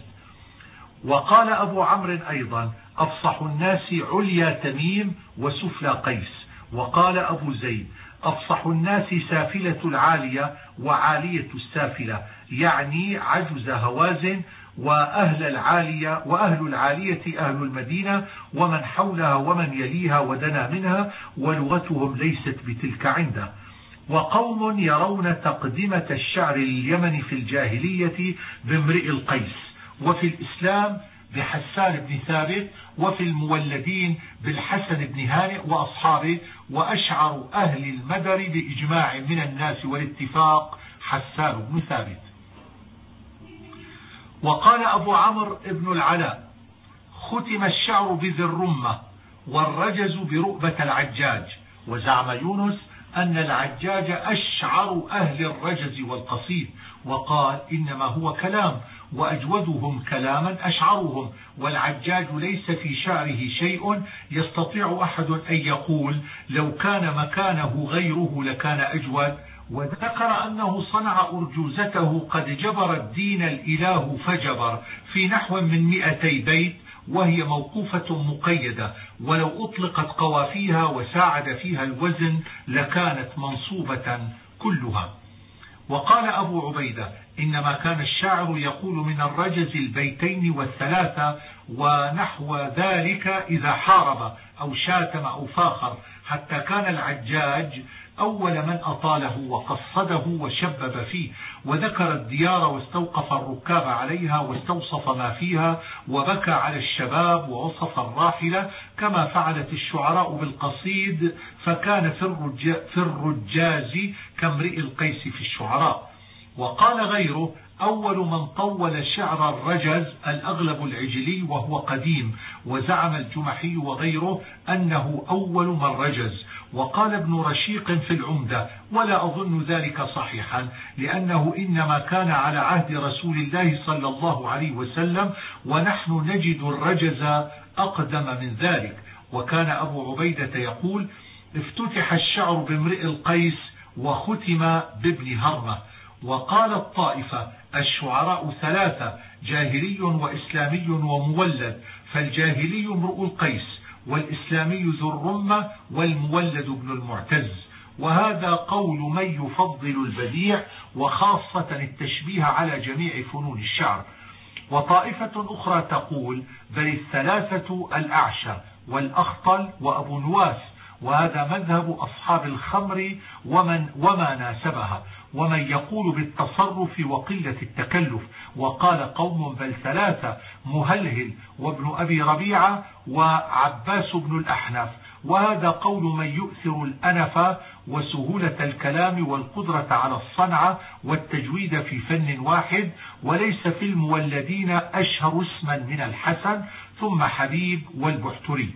وقال أبو عمرو أيضا أفصح الناس عليا تميم وسفلى قيس. وقال أبو زيد أفصح الناس سافلة العالية وعالية السافلة، يعني عجز هوازن، وأهل العالية وأهل العالية أهل المدينة ومن حولها ومن يليها ودنا منها، ولغتهم ليست بتلك عنده. وقوم يرون تقدمة الشعر اليمني في الجاهلية بامرئ القيس، وفي الإسلام بحسان بن ثابت، وفي المولدين بالحسن بن هانئ وأصحابه، وأشعر أهل المدر بإجماع من الناس والاتفاق حسان بن ثابت. وقال أبو عمرو بن العلاء: ختم الشعر بذي الرمة والرجز برؤبة العجاج. وزعم يونس أن العجاج أشعر أهل الرجز والقصيد، وقال إنما هو كلام، وأجودهم كلاما أشعرهم، والعجاج ليس في شعره شيء يستطيع أحد أن يقول لو كان مكانه غيره لكان أجود. وذكر أنه صنع أرجوزته قد جبر الدين الإله فجبر في نحو من مئتي بيت، وهي موقوفة مقيدة، ولو أطلقت قوافيها وساعد فيها الوزن لكانت منصوبة كلها. وقال أبو عبيدة: إنما كان الشاعر يقول من الرجز البيتين والثلاثة ونحو ذلك إذا حارب أو شاتم أو فاخر، حتى كان العجاج أول من أطاله وقصده وشبب فيه، وذكر الديار واستوقف الركاب عليها واستوصف ما فيها، وبكى على الشباب ووصف الراحلة، كما فعلت الشعراء بالقصيد، فكان في الرجاز كامرئ القيس في الشعراء. وقال غيره: أول من طول شعر الرجز الأغلب العجلي وهو قديم، وزعم الجمحي وغيره أنه أول من رجز. وقال ابن رشيق في العمدة: ولا أظن ذلك صحيحا، لأنه إنما كان على عهد رسول الله صلى الله عليه وسلم، ونحن نجد الرجز أقدم من ذلك. وكان أبو عبيدة يقول: افتتح الشعر بامرئ القيس وختم بابن هرمة. وقال الطائفة: الشعراء ثلاثة: جاهلي وإسلامي ومولد، فالجاهلي امرؤ القيس، والإسلامي ذو الرمة، والمولد ابن المعتز. وهذا قول من يفضل البديع وخاصة التشبيه على جميع فنون الشعر. وطائفة أخرى تقول: بل الثلاثة الأعشى والأخطل وأبو نواس، وهذا مذهب أصحاب الخمر ومن وما ناسبها، ومن يقول بالتصرف وقلة التكلف. وقال قوم: بل ثلاثة: مهلهل وابن أبي ربيعة وعباس بن الأحنف. وهذا قول من يؤثر الأنف وسهولة الكلام والقدرة على الصنعة والتجويد في فن واحد، وليس في المولدين أشهر اسما من الحسن، ثم حبيب والبحتري.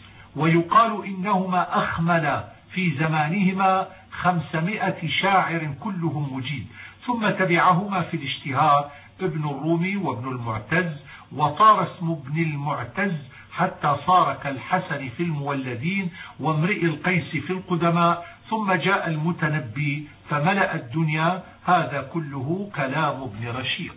ويقال إنهما أخمل في زمانهما خمسمائة شاعر كلهم مجيد، ثم تبعهما في الاشتهار ابن الرومي وابن المعتز، وطار اسم ابن المعتز حتى صار كالحسن في المولدين وامرئ القيس في القدماء، ثم جاء المتنبي فملأ الدنيا. هذا كله كلام ابن رشيق.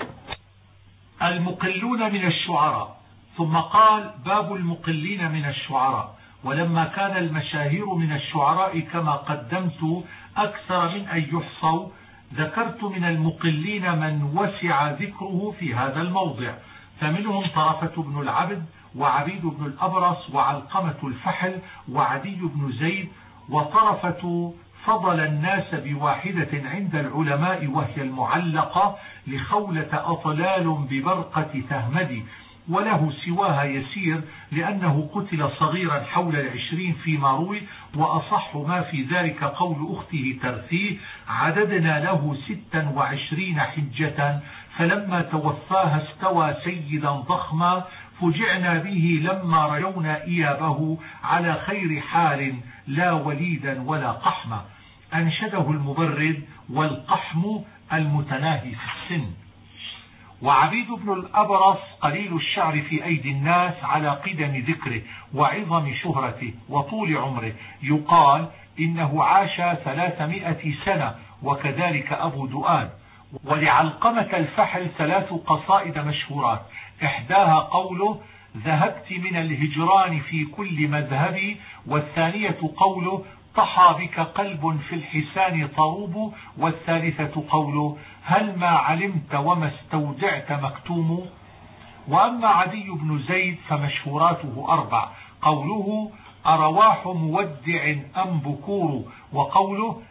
المقلون من الشعراء. ثم قال: باب المقلين من الشعراء. ولما كان المشاهير من الشعراء كما قدمت أكثر من أن يحصوا، ذكرت من المقلين من وسع ذكره في هذا الموضع، فمنهم طرفة بن العبد، وعبيد بن الأبرص، وعلقمة الفحل، وعدي بن زيد. وطرفة فضل الناس بواحدة عند العلماء وهي المعلقة لخولة أطلال ببرقة تهمدي، وله سواها يسير لأنه قتل صغيرا حول العشرين فيما روي. وأصح ما في ذلك قول أخته ترثيه: عددنا له ستا وعشرين حجة، فلما توفاها استوى سيدا ضخما، فجعنا به لما رجونا إيابه على خير حال، لا وليدا ولا قحما. أنشده المبرد: والقحم المتناهي في السن. وعبيد بن الأبرص قليل الشعر في أيدي الناس على قدم ذكره وعظم شهرته وطول عمره، يقال إنه عاش ثلاثمائة سنة، وكذلك أبو دؤاد. ولعلقمة الفحل ثلاث قصائد مشهورات، إحداها قوله: ذهبت من الهجران في كل مذهبي، والثانية قوله: طحى بك قلب في الحسان طروب، والثالثة قوله: هل ما علمت وما استودعت مكتوم. وأما عدي بن زيد فمشهوراته أربع: قوله: أرواح مودع أم بكور، وقوله: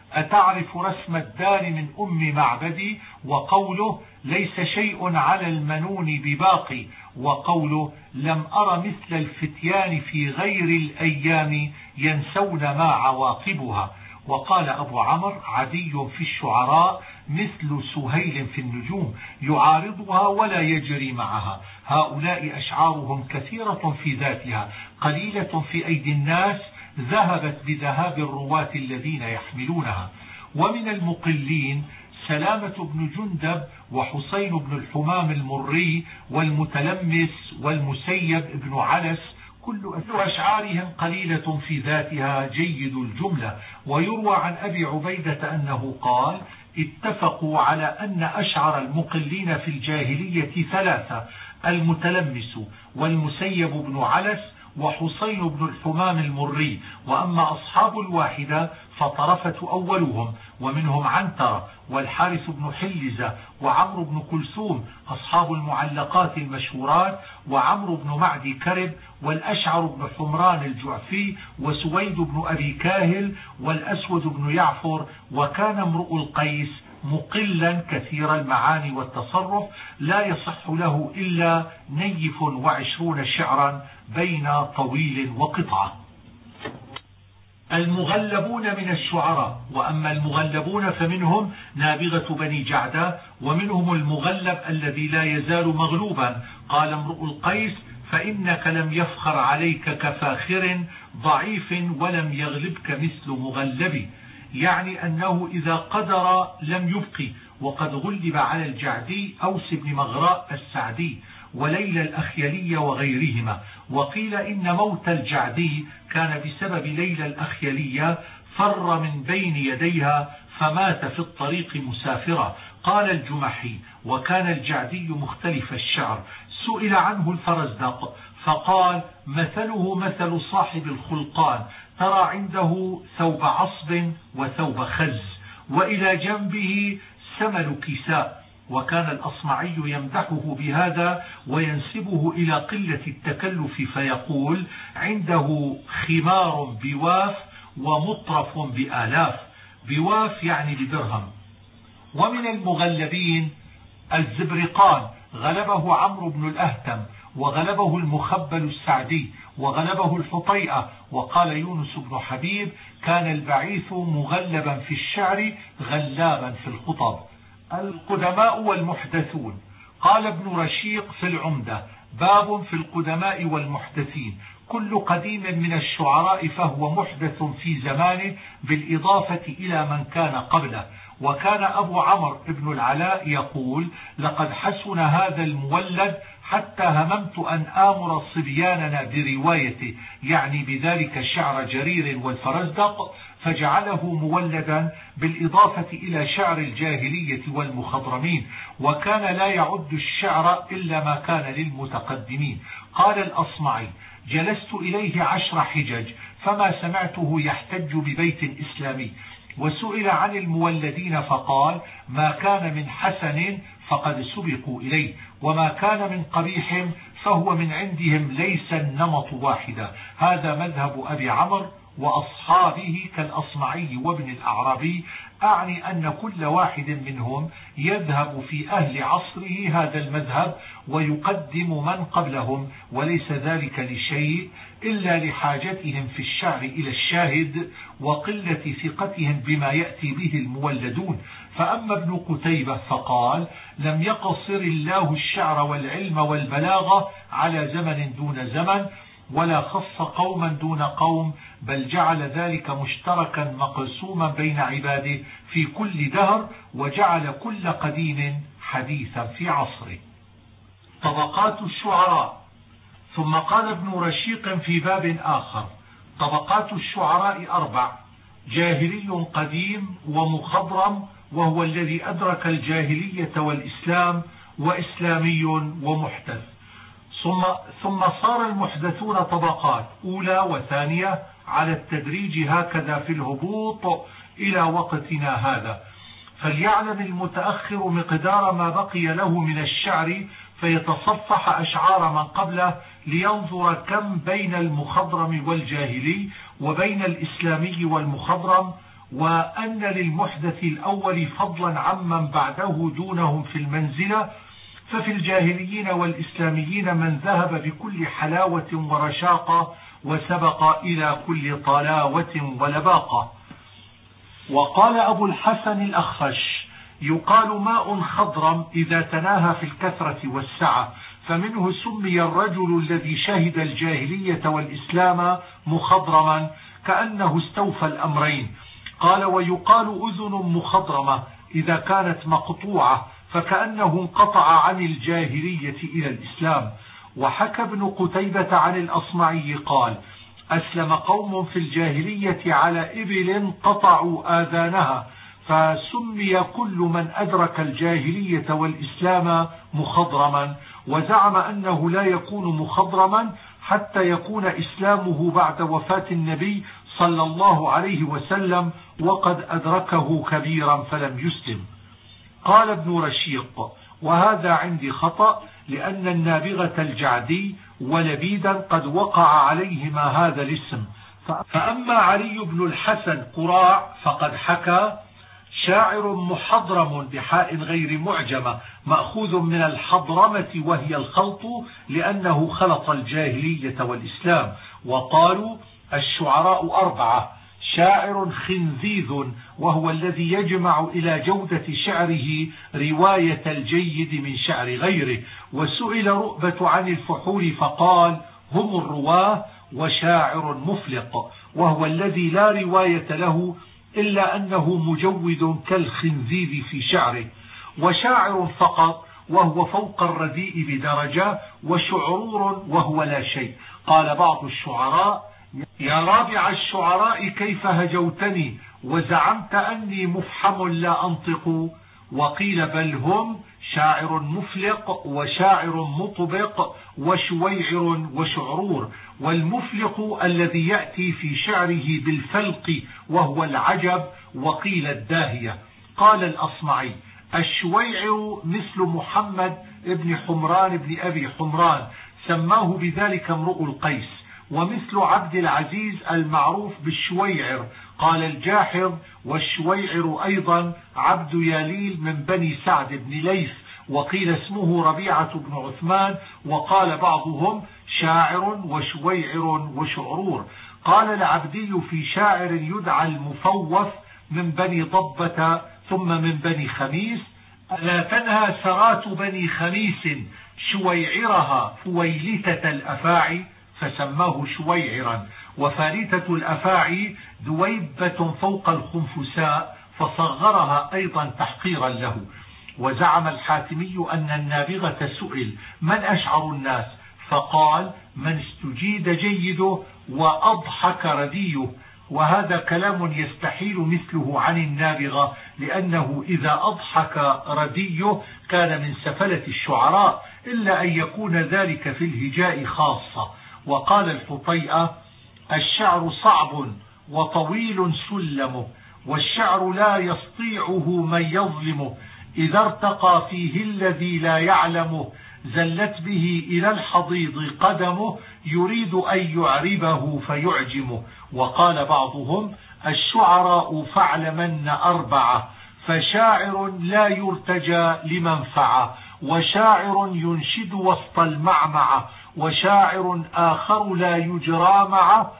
أتعرف رسم الدار من أم معبدي، وقوله ليس شيء على المنون بباقي، وقوله لم أر مثل الفتيان في غير الأيام ينسون ما عواقبها. وقال أبو عمرو عدي في الشعراء مثل سهيل في النجوم يعارضها ولا يجري معها. هؤلاء أشعارهم كثيرة في ذاتها قليلة في أيدي الناس، ذهبت بذهاب الرواة الذين يحملونها. ومن المقلين سلامة بن جندب وحسين بن الحمام المري والمتلمس والمسيب بن علس، كل أشعارهم قليلة في ذاتها جيد الجملة. ويروى عن أبي عبيدة أنه قال اتفقوا على أن أشعر المقلين في الجاهلية ثلاثة: المتلمس والمسيب بن علس وحسين بن الحمام المري، وأما أصحاب الواحدة فطرفة أولهم، ومنهم عنترة والحارث بن حلزة وعمرو بن كلثوم أصحاب المعلقات المشهورات، وعمرو بن معدي كرب والأشعر بن حمران الجعفي وسويد بن أبي كاهل والأسود بن يعفر. وكان امرؤ القيس مقلا كثير المعاني والتصرف، لا يصح له إلا نيف وعشرون شعرا بين طويل وقطعة. المغلبون من الشعراء. وأما المغلبون فمنهم نابغة بني جعدة، ومنهم المغلب الذي لا يزال مغلوبا. قال امرؤ القيس فإنك لم يفخر عليك كفاخر ضعيف ولم يغلبك مثل مغلب، يعني أنه إذا قدر لم يبقي. وقد غلب على الجعدي أوس بن مغراء السعدي وليلى الأخيلي وغيرهما. وقيل إن موت الجعدي كان بسبب ليلى الأخيلية، فر من بين يديها فمات في الطريق مسافرا. قال الجمحي وكان الجعدي مختلف الشعر، سئل عنه الفرزدق فقال مثله مثل صاحب الخلقان، ترى عنده ثوب عصب وثوب خز، وإلى جنبه سمل كساء. وكان الأصمعي يمدحه بهذا وينسبه إلى قلة التكلف، فيقول عنده خمار بواف ومطرف بآلاف. بواف يعني بدرهم. ومن المغلبين الزبرقان، غلبه عمرو بن الأهتم، وغلبه المخبل السعدي، وغلبه الحطيئة. وقال يونس بن حبيب كان البعيث مغلبا في الشعر غلابا في الخطب. القدماء والمحدثون. قال ابن رشيق في العمدة باب في القدماء والمحدثين: كل قديم من الشعراء فهو محدث في زمانه بالإضافة إلى من كان قبله. وكان أبو عمرو بن العلاء يقول لقد حسن هذا المولد حتى هممت أن آمر صبياننا بروايته، يعني بذلك شعر جرير والفرزدق، فجعله مولدا بالإضافة إلى شعر الجاهلية والمخضرمين. وكان لا يعد الشعر إلا ما كان للمتقدمين. قال الأصمعي جلست إليه عشر حجج فما سمعته يحتج ببيت إسلامي. وسئل عن المولدين فقال ما كان من حسن فقد سبقوا إليه، وما كان من قبيح فهو من عندهم، ليس النمط واحدا. هذا مذهب أبي عمرو وأصحابه كالأصمعي وابن الأعرابي، أعني أن كل واحد منهم يذهب في أهل عصره هذا المذهب ويقدم من قبلهم، وليس ذلك لشيء إلا لحاجتهم في الشعر إلى الشاهد وقلة ثقتهم بما يأتي به المولدون. فأما ابن قتيبة فقال لم يقصر الله الشعر والعلم والبلاغة على زمن دون زمن، ولا خص قوما دون قوم، بل جعل ذلك مشتركا مقسوما بين عباده في كل دهر، وجعل كل قديم حديثا في عصره. طبقات الشعراء. ثم قال ابن رشيق في باب آخر: طبقات الشعراء أربع: جاهلي قديم ومخضرم وهو الذي أدرك الجاهلية والإسلام، وإسلامي ومحدث. ثم ثم صار المحدثون طبقات أولى وثانية على التدريج هكذا في الهبوط إلى وقتنا هذا. فليعلم المتأخر مقدار ما بقي له من الشعر فيتصفح أشعار من قبله لينظر كم بين المخضرم والجاهلي وبين الإسلامي والمخضرم، وأن للمحدث الأول فضلا عمن بعده دونهم في المنزلة، ففي الجاهليين والإسلاميين من ذهب بكل حلاوة ورشاقة وسبق إلى كل طلاوة ولباقة. وقال أبو الحسن الأخفش: يقال ماء خضرم إذا تناهى في الكثرة والسعة، فمنه سمي الرجل الذي شهد الجاهلية والإسلام مخضرما كأنه استوفى الأمرين. قال: ويقال أذن مخضرمة إذا كانت مقطوعة، فكأنه انقطع عن الجاهلية إلى الإسلام. وحكى ابن قتيبة عن الأصمعي قال: أسلم قوم في الجاهلية على إبل قطعوا آذانها، فسمي كل من أدرك الجاهلية والإسلام مخضرما، وزعم أنه لا يكون مخضرما حتى يكون إسلامه بعد وفاة النبي صلى الله عليه وسلم وقد أدركه كبيرا فلم يسلم. قال ابن رشيق: وهذا عندي خطأ، لأن النابغة الجعدي ولبيدا قد وقع عليهما هذا الاسم. فأما علي بن الحسن قراع فقد حكى: شاعر محضرم بحاء غير معجمة، مأخوذ من الحضرمة وهي الخلط، لأنه خلط الجاهلية والإسلام. وقالوا: الشعراء أربعة: شاعر خنزيذ، وهو الذي يجمع إلى جودة شعره رواية الجيد من شعر غيره. وسئل رؤبة عن الفحول فقال: هم الرواه. وشاعر مفلق، وهو الذي لا رواية له إلا أنه مجود كالخنزير في شعره. وشاعر فقط، وهو فوق الرديء بدرجة. وشعرور، وهو لا شيء. قال بعض الشعراء: يا رابع الشعراء كيف هجوتني وزعمت أني مفحم لا أنطق. وقيل: بل هم شاعر مفلق وشاعر مطبق وشويعر وشعرور. والمفلق الذي يأتي في شعره بالفلق وهو العجب، وقيل الداهية. قال الأصمعي: الشويعر مثل محمد ابن حمران ابن أبي حمران، سماه بذلك امرؤ القيس. ومثل عبد العزيز المعروف بالشويعر. قال الجاحظ: والشويعر أيضا عبد ياليل من بني سعد بن ليث. وقيل اسمه ربيعة بن عثمان. وقال بعضهم: شاعر وشويعر وشعرور. قال العبدي في شاعر يدعى المفوف من بني ضبة ثم من بني خميس: لا تنهى سرات بني خميس شويعرها فويلتة الأفاعي، فسماه شويعرا. وفارتة الأفاعي ذويبة فوق الخنفساء، فصغرها أيضا تحقيرا له. وزعم الحاتمي أن النابغة سئل: من أشعر الناس؟ فقال: من استجيد جيده وأضحك رديه. وهذا كلام يستحيل مثله عن النابغة، لأنه إذا أضحك رديه كان من سفلة الشعراء، إلا أن يكون ذلك في الهجاء خاصة. وقال الفطيئة: الشعر صعب وطويل سلمه، والشعر لا يستطيعه من يظلمه. إذا ارتقى فيه الذي لا يعلمه، زلت به إلى الحضيض قدمه، يريد أن يعربه فيعجمه. وقال بعضهم: الشعراء فاعلمن أربعة: فشاعر لا يرتجى لمنفعة، وشاعر ينشد وسط المعمعة، وشاعر آخر لا يجرى معه،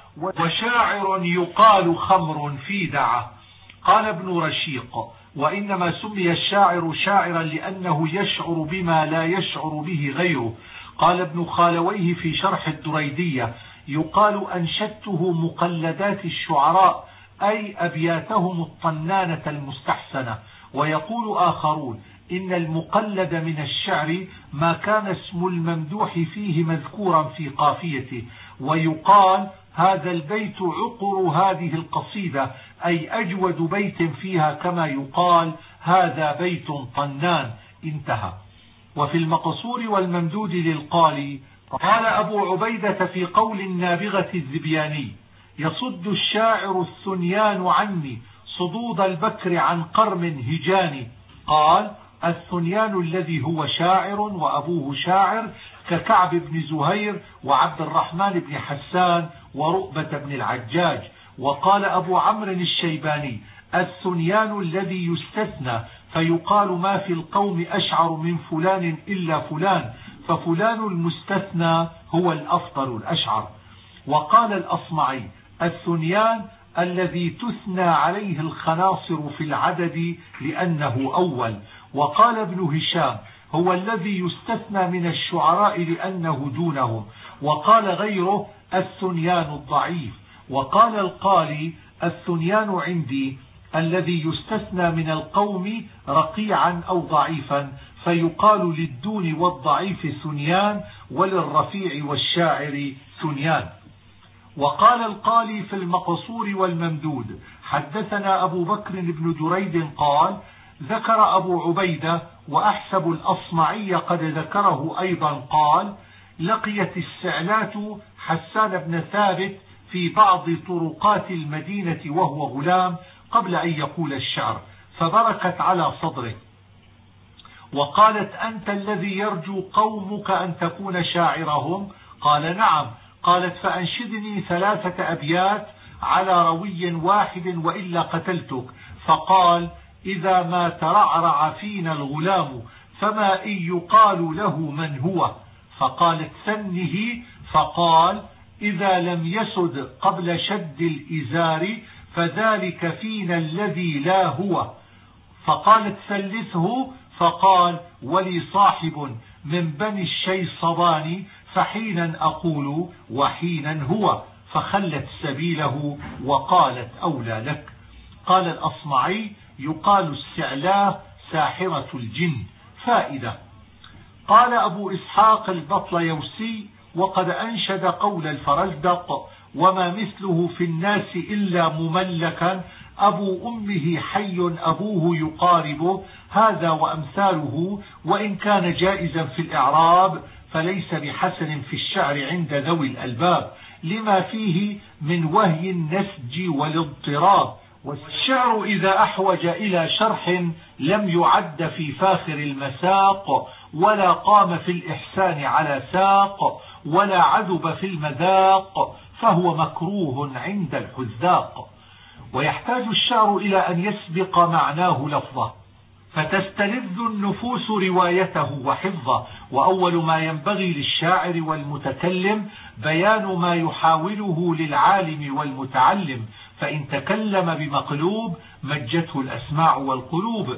وشاعر يقال خمر في دعة. قال ابن رشيق: وإنما سمي الشاعر شاعرا لأنه يشعر بما لا يشعر به غيره. قال ابن خالويه في شرح الدريدية: يقال أنشدته مقلدات الشعراء، أي أبياتهم الطنانة المستحسنة. ويقول آخرون: إن المقلد من الشعر ما كان اسم الممدوح فيه مذكورا في قافيته. ويقال: هذا البيت عقر هذه القصيدة، أي أجود بيت فيها، كما يقال: هذا بيت طنان. انتهى. وفي المقصور والممدود للقالي قال أبو عبيدة في قول النابغة الذبياني: يصد الشاعر الثنيان عني صدود البكر عن قرم هجاني. قال: الثنيان الذي هو شاعر وأبوه شاعر، ككعب بن زهير وعبد الرحمن بن حسان ورؤبة بن العجاج. وقال أبو عمرو الشيباني: الثنيان الذي يستثنى، فيقال ما في القوم أشعر من فلان إلا فلان، ففلان المستثنى هو الأفضل الأشعر. وقال الأصمعي الثنيان الذي تثنى عليه الخناصر في العدد لأنه أول. وقال ابن هشام هو الذي يستثنى من الشعراء لأنه دونهم. وقال غيره الثنيان الضعيف. وقال القالي الثنيان عندي الذي يستثنى من القوم رقيعا أو ضعيفا، فيقال للدون والضعيف ثنيان وللرفيع والشاعر ثنيان. وقال القالي في المقصور والممدود حدثنا أبو بكر بن دريد قال ذكر أبو عبيدة وأحسب الأصمعي قد ذكره أيضا قال لقيت السعلات حسان بن ثابت في بعض طرقات المدينة وهو غلام قبل أن يقول الشعر، فبركت على صدره وقالت أنت الذي يرجو قومك أن تكون شاعرهم؟ قال نعم. قالت فأنشدني ثلاثة أبيات على روي واحد وإلا قتلتك. فقال إذا ما ترعرع فينا الغلام فما إن يقال له من هو؟ فقالت ثنه. فقال إذا لم يسد قبل شد الإزار فذلك فينا الذي لا هو. فقالت ثلثه. فقال ولي صاحب من بني الشيصبان فحينا أقول وحينا هو، فخلت سبيله وقالت أولى لك. قال الأصمعي يقال السعلاه ساحرة الجن. فائدة. قال أبو إسحاق البطليوسي وقد أنشد قول الفرزدق وما مثله في الناس إلا مملكا أبو أمه حي أبوه يقاربه، هذا وأمثاله وإن كان جائزا في الإعراب فليس بحسن في الشعر عند ذوي الألباب لما فيه من وهي النسج والاضطراب. والشعر إذا أحوج إلى شرح لم يعد في فاخر المساق ولا قام في الإحسان على ساق ولا عذب في المذاق فهو مكروه عند الحذاق. ويحتاج الشعر إلى أن يسبق معناه لفظه فتستلذ النفوس روايته وحفظه. وأول ما ينبغي للشاعر والمتكلم بيان ما يحاوله للعالم والمتعلم، فإن تكلم بمقلوب مجته الأسماع والقلوب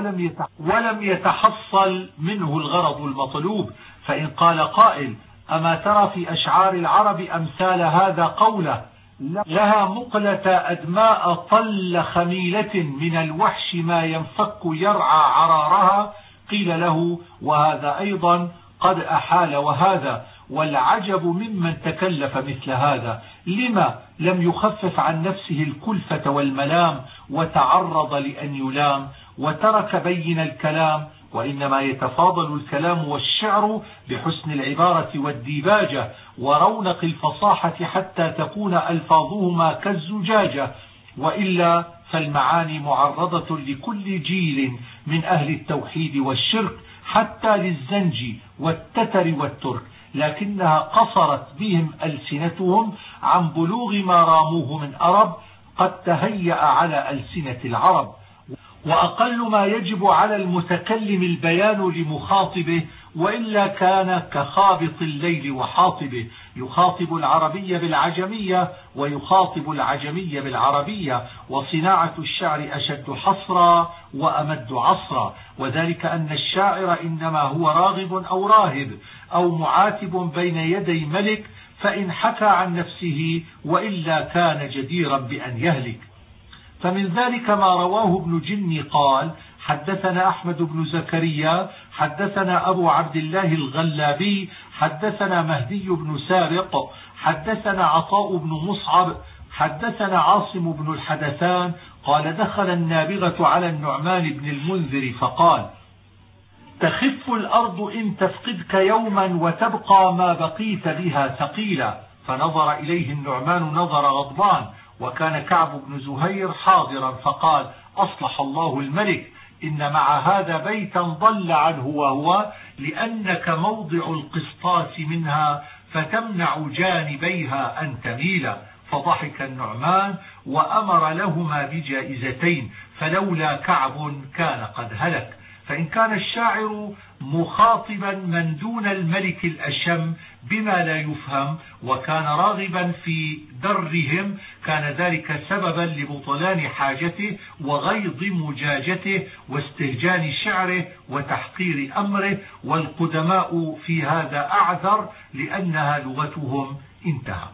ولم يتحصل منه الغرض المطلوب. فإن قال قائل أما ترى في أشعار العرب أمثال هذا قوله لها مقلة أدماء طل خميلة من الوحش ما ينفك يرعى عرارها، قيل له وهذا أيضا قد أحال وهذا، والعجب ممن تكلف مثل هذا لما لم يخفف عن نفسه الكلفة والملام وتعرض لأن يلام وترك بين الكلام. وإنما يتفاضل الكلام والشعر بحسن العبارة والديباجة ورونق الفصاحة حتى تكون ألفاظهما كالزجاجة، وإلا فالمعاني معرضة لكل جيل من أهل التوحيد والشرك حتى للزنج والتتر والترك، لكنها قصرت بهم ألسنتهم عن بلوغ ما راموه من أرب قد تهيأ على ألسنة العرب. وأقل ما يجب على المتكلم البيان لمخاطبه وإلا كان كخابط الليل وحاطبه، يخاطب العربية بالعجمية ويخاطب العجمية بالعربية. وصناعة الشعر أشد حصرا وأمد عصرا، وذلك أن الشاعر إنما هو راغب أو راهب أو معاتب بين يدي ملك، فإن حكى عن نفسه وإلا كان جديرا بأن يهلك. فمن ذلك ما رواه ابن جني قال حدثنا أحمد بن زكريا حدثنا أبو عبد الله الغلابي حدثنا مهدي بن سارق حدثنا عطاء بن مصعب حدثنا عاصم بن الحدثان قال دخل النابغة على النعمان بن المنذر فقال تخف الأرض إن تفقدك يوما وتبقى ما بقيت بها ثقيلا. فنظر إليه النعمان نظر غضبان، وكان كعب بن زهير حاضرا فقال أصلح الله الملك إن مع هذا بيتا ضل عنه وهو لأنك موضع القسطاس منها فتمنع جانبيها أن تميلا. فضحك النعمان وأمر لهما بجائزتين، فلولا كعب كان قد هلك. فإن كان الشاعر مخاطبا من دون الملك الأشم بما لا يفهم وكان راغبا في درهم، كان ذلك سببا لبطلان حاجته وغيض مجاجته واستهجان شعره وتحقير أمره، والقدماء في هذا أعذر لأنها لغتهم. انتهى.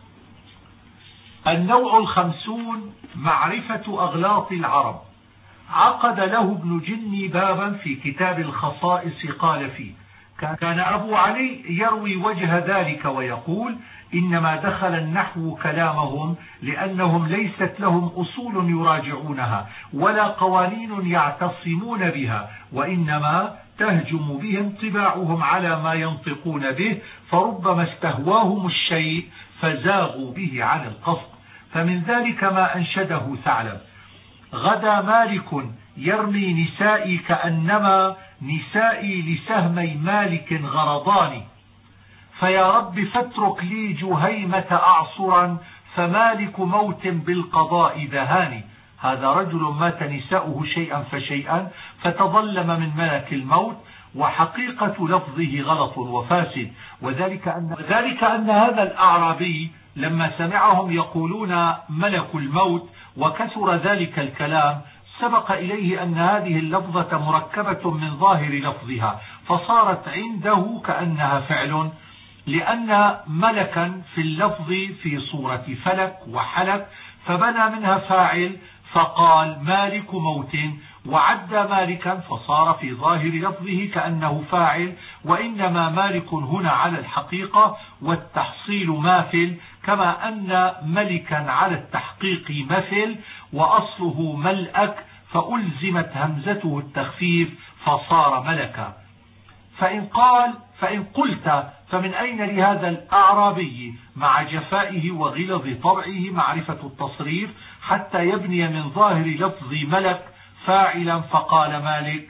النوع الخمسون: معرفة أغلاط العرب. عقد له ابن جني بابا في كتاب الخصائص قال فيه: كان أبو علي يروي وجه ذلك ويقول: إنما دخل النحو كلامهم لأنهم ليست لهم أصول يراجعونها ولا قوانين يعتصمون بها، وإنما تهجم بهم طباعهم على ما ينطقون به، فربما استهواهم الشيء فزاغوا به عن القصد. فمن ذلك ما أنشده ثعلب: غدا مالك يرمي نسائي كأنما نسائي لسهمي مالك غرضان، فيا رب فاترك لي جهيمة أعصرا، فمالك موت بالقضاء دهاني. هذا رجل مات نساؤه شيئا فشيئا فتظلم من ملك الموت، وحقيقة لفظه غلط وفاسد، وذلك أن, ذلك أن هذا الأعرابي لما سمعهم يقولون ملك الموت وكثر ذلك الكلام، سبق إليه أن هذه اللفظة مركبة من ظاهر لفظها، فصارت عنده كأنها فعل، لأن ملكا في اللفظ في صورة فلك وحلك، فبنى منها فاعل فقال مالك موت، وعد مالكا فصار في ظاهر لفظه كأنه فاعل، وإنما مالك هنا على الحقيقة والتحصيل ماثل، كما أن ملكا على التحقيق مثل، وأصله ملأك فألزمت همزته التخفيف فصار ملكا. فإن قال فإن قلت فمن أين لهذا الأعرابي مع جفائه وغلظ طبعه معرفة التصريف حتى يبني من ظاهر لفظ ملك فاعلا فقال مالك؟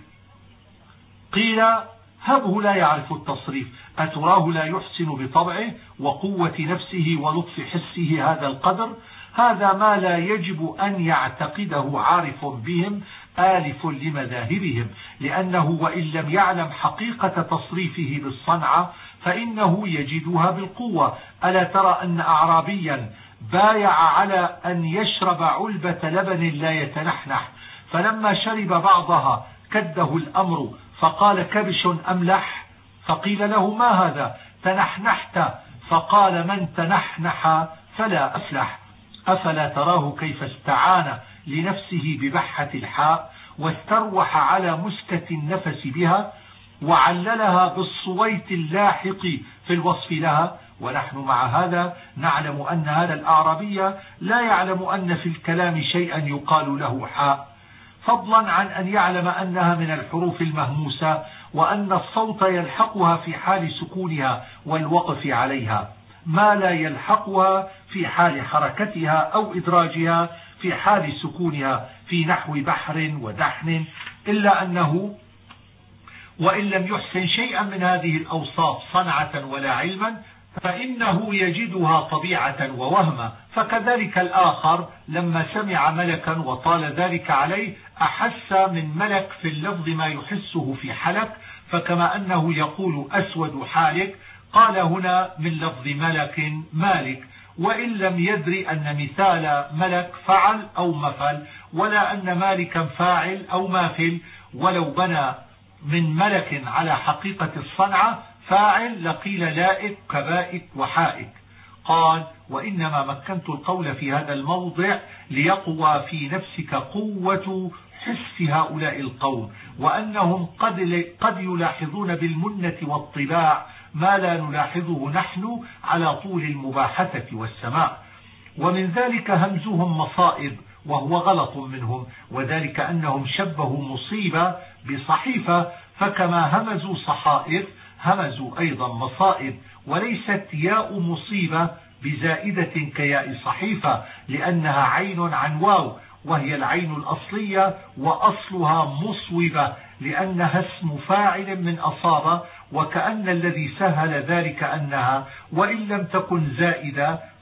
قيل هبه لا يعرف التصريف، أتراه لا يحسن بطبعه وقوة نفسه ولطف حسه هذا القدر؟ هذا ما لا يجب أن يعتقده عارف بهم آلف لمذاهبهم، لأنه وإن لم يعلم حقيقة تصريفه بالصنعة فإنه يجدها بالقوة. ألا ترى أن أعرابيا بايع على أن يشرب علبة لبن لا يتنحنح، فلما شرب بعضها كده الأمر فقال كبش أملح، فقيل له ما هذا؟ تنحنحت، فقال من تنحنح فلا أفلح. أفلا تراه كيف استعان لنفسه ببحة الحاء واستروح على مسكة النفس بها، وعللها بالصويت اللاحق في الوصف لها. ونحن مع هذا نعلم أن هذا الأعرابي لا يعلم أن في الكلام شيئا يقال له حاء، فضلا عن أن يعلم أنها من الحروف المهموسة، وأن الصوت يلحقها في حال سكونها والوقف عليها ما لا يلحقها في حال حركتها أو إدراجها في حال سكونها، في نحو بحر ودحن، إلا أنه وإن لم يحسن شيئا من هذه الأوصاف صنعة ولا علما فإنه يجدها طبيعة ووهما. فكذلك الآخر لما سمع ملكا وطال ذلك عليه أحس من ملك في اللفظ ما يحسه في حلك، فكما أنه يقول أسود حالك قال هنا من لفظ ملك مالك، وإن لم يدري أن مثال ملك فعل أو مفعل، ولا أن مالكا فاعل أو ماثل، ولو بنى من ملك على حقيقة الصنعة فاعل لقيل لائك كبائك وحائك. قال وإنما مكنت القول في هذا الموضع ليقوى في نفسك قوة حس هؤلاء القوم، وأنهم قد, قد يلاحظون بالمنة والطباع ما لا نلاحظه نحن على طول المباحثة والسماع. ومن ذلك همزهم مصائب وهو غلط منهم، وذلك أنهم شبهوا مصيبة بصحيفة، فكما همزوا صحائف همزوا أيضا مصائب، وليست ياء مصيبة بزائدة كياء صحيفة، لأنها عين عن واو، وهي العين الأصلية وأصلها مصوبة لأنها اسم فاعل من أصابة، وكأن الذي سهل ذلك أنها وإن لم تكن زائدة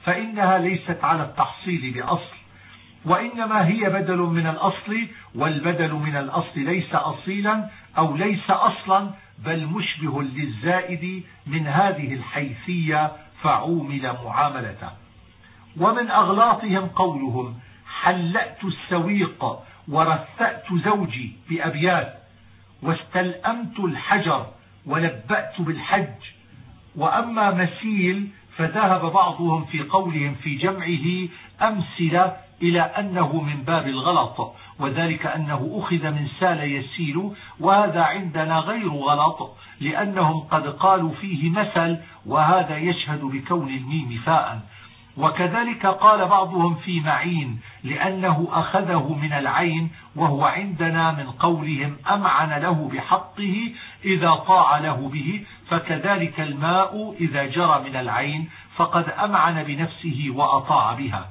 فإنها ليست على التحصيل بأصل، وإنما هي بدل من الأصل، والبدل من الأصل ليس أصيلا أو ليس أصلا، بل مشبه للزائد من هذه الحيثية فعومل معاملته. ومن أغلاطهم قولهم حلأت السويق ورثأت زوجي بأبيات، واستلأمت الحجر ولبأت بالحج. وأما مسيل فذهب بعضهم في قولهم في جمعه أمثلة إلى أنه من باب الغلط، وذلك أنه أخذ من سال يسيل، وهذا عندنا غير غلط لأنهم قد قالوا فيه مثل، وهذا يشهد بكون الميم فاء. وكذلك قال بعضهم في معين لأنه أخذه من العين، وهو عندنا من قولهم أمعن له بحقه إذا طاع له به، فكذلك الماء إذا جرى من العين فقد أمعن بنفسه وأطاع بها.